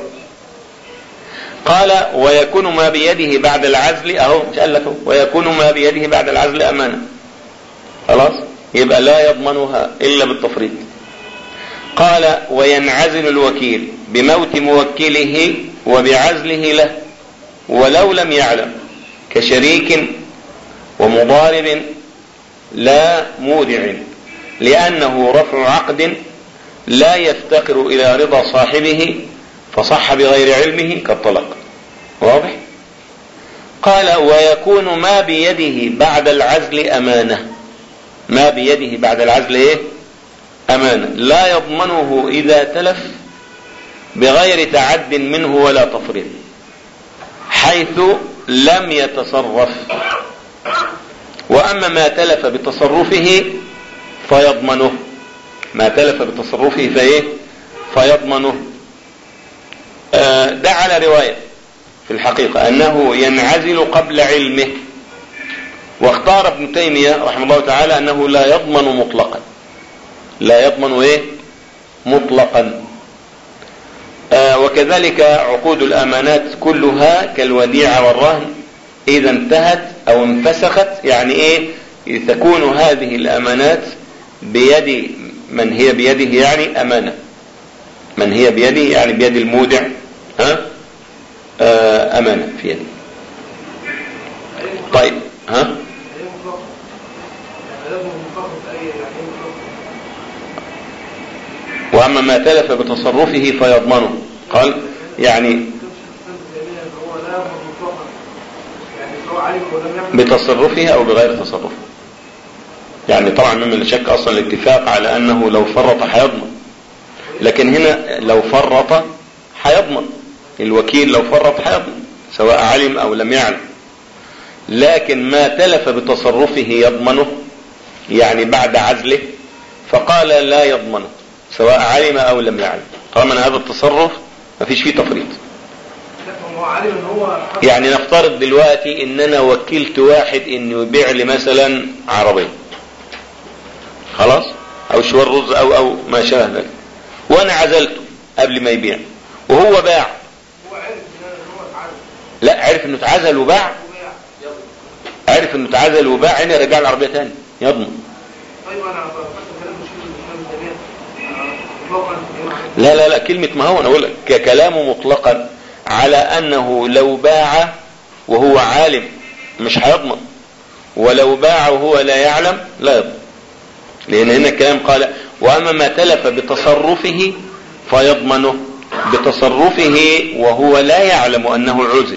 قال ويكون ما بيده بعد العزل، اهو مش قال لك ويكون ما بيده بعد العزل امانه، خلاص يبقى لا يضمنها الا بالتفريط. قال وينعزل الوكيل بموت موكله وبعزله له ولو لم يعلم كشريك ومضارب لا مودع، لأنه رفع عقد لا يفتقر إلى رضا صاحبه فصح بغير علمه كالطلاق. واضح؟ قال ويكون ما بيده بعد العزل أمانة، ما بيده بعد العزل ايه أمانة لا يضمنه إذا تلف بغير تعد منه ولا تفريط، حيث لم يتصرف. وأما ما تلف بتصرفه فيضمنه، ما تلف بتصرفه فايه فيضمنه. آه ده على رواية في الحقيقة أنه ينعزل قبل علمه، واختار ابن تيمية رحمه الله تعالى أنه لا يضمن مطلقا، لا يضمن ايه مطلقا. آه وكذلك عقود الامانات كلها كالوديعة والرهن اذا انتهت او انفسخت، يعني ايه تكون هذه الامانات بيد من هي بيده، يعني امانة من هي بيده يعني بيد المودع، ها آه امانة في يده. طيب ها وأما ما تلف بتصرفه فيضمنه. قال يعني بتصرفه أو بغير تصرفه، يعني طبعا مما لا شك أصلا الاتفاق على أنه لو فرط حيضمن، لكن هنا لو فرط حيضمن، الوكيل لو فرط حيضمن سواء علم أو لم يعلم. لكن ما تلف بتصرفه يضمنه يعني بعد عزله، فقال لا يضمنه سواء علم او لم يعلم، طالما ان هذا التصرف ما فيش فيه تفريط. يعني نفترض دلوقتي ان انا وكلت واحد انه يبيع لي مثلا عربية خلاص او شوار رز او او ما شابه ذلك، وانا عزلته قبل ما يبيع وهو باع. لا عرف انه اتعزل وباع، عرف انه اتعزل وباع، هنا رجع العربية تاني يضمن. لا لا لا كلمة ما هو انا اقول لك كلامه مطلقا على انه لو باع وهو عالم مش هيضمن، ولو باع وهو لا يعلم لا يضمن، لان هنا الكلام قال واما ما تلف بتصرفه فيضمنه، بتصرفه وهو لا يعلم انه عزل.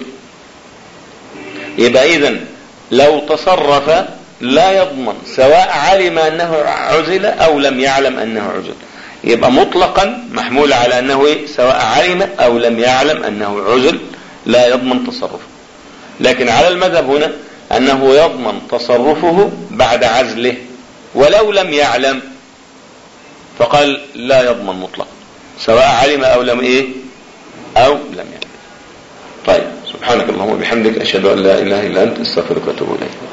يبقى اذا لو تصرف لا يضمن سواء علم انه عزل او لم يعلم انه عزل، يبقى مطلقا محمول على انه إيه؟ سواء علم او لم يعلم انه عزل لا يضمن تصرفه. لكن على المذهب هنا انه يضمن تصرفه بعد عزله ولو لم يعلم، فقال لا يضمن مطلقا سواء علم او لم ايه او لم يعلم. طيب سبحانك اللهم وبحمدك اشهد ان لا اله الا انت استغفرك واتوب اليك.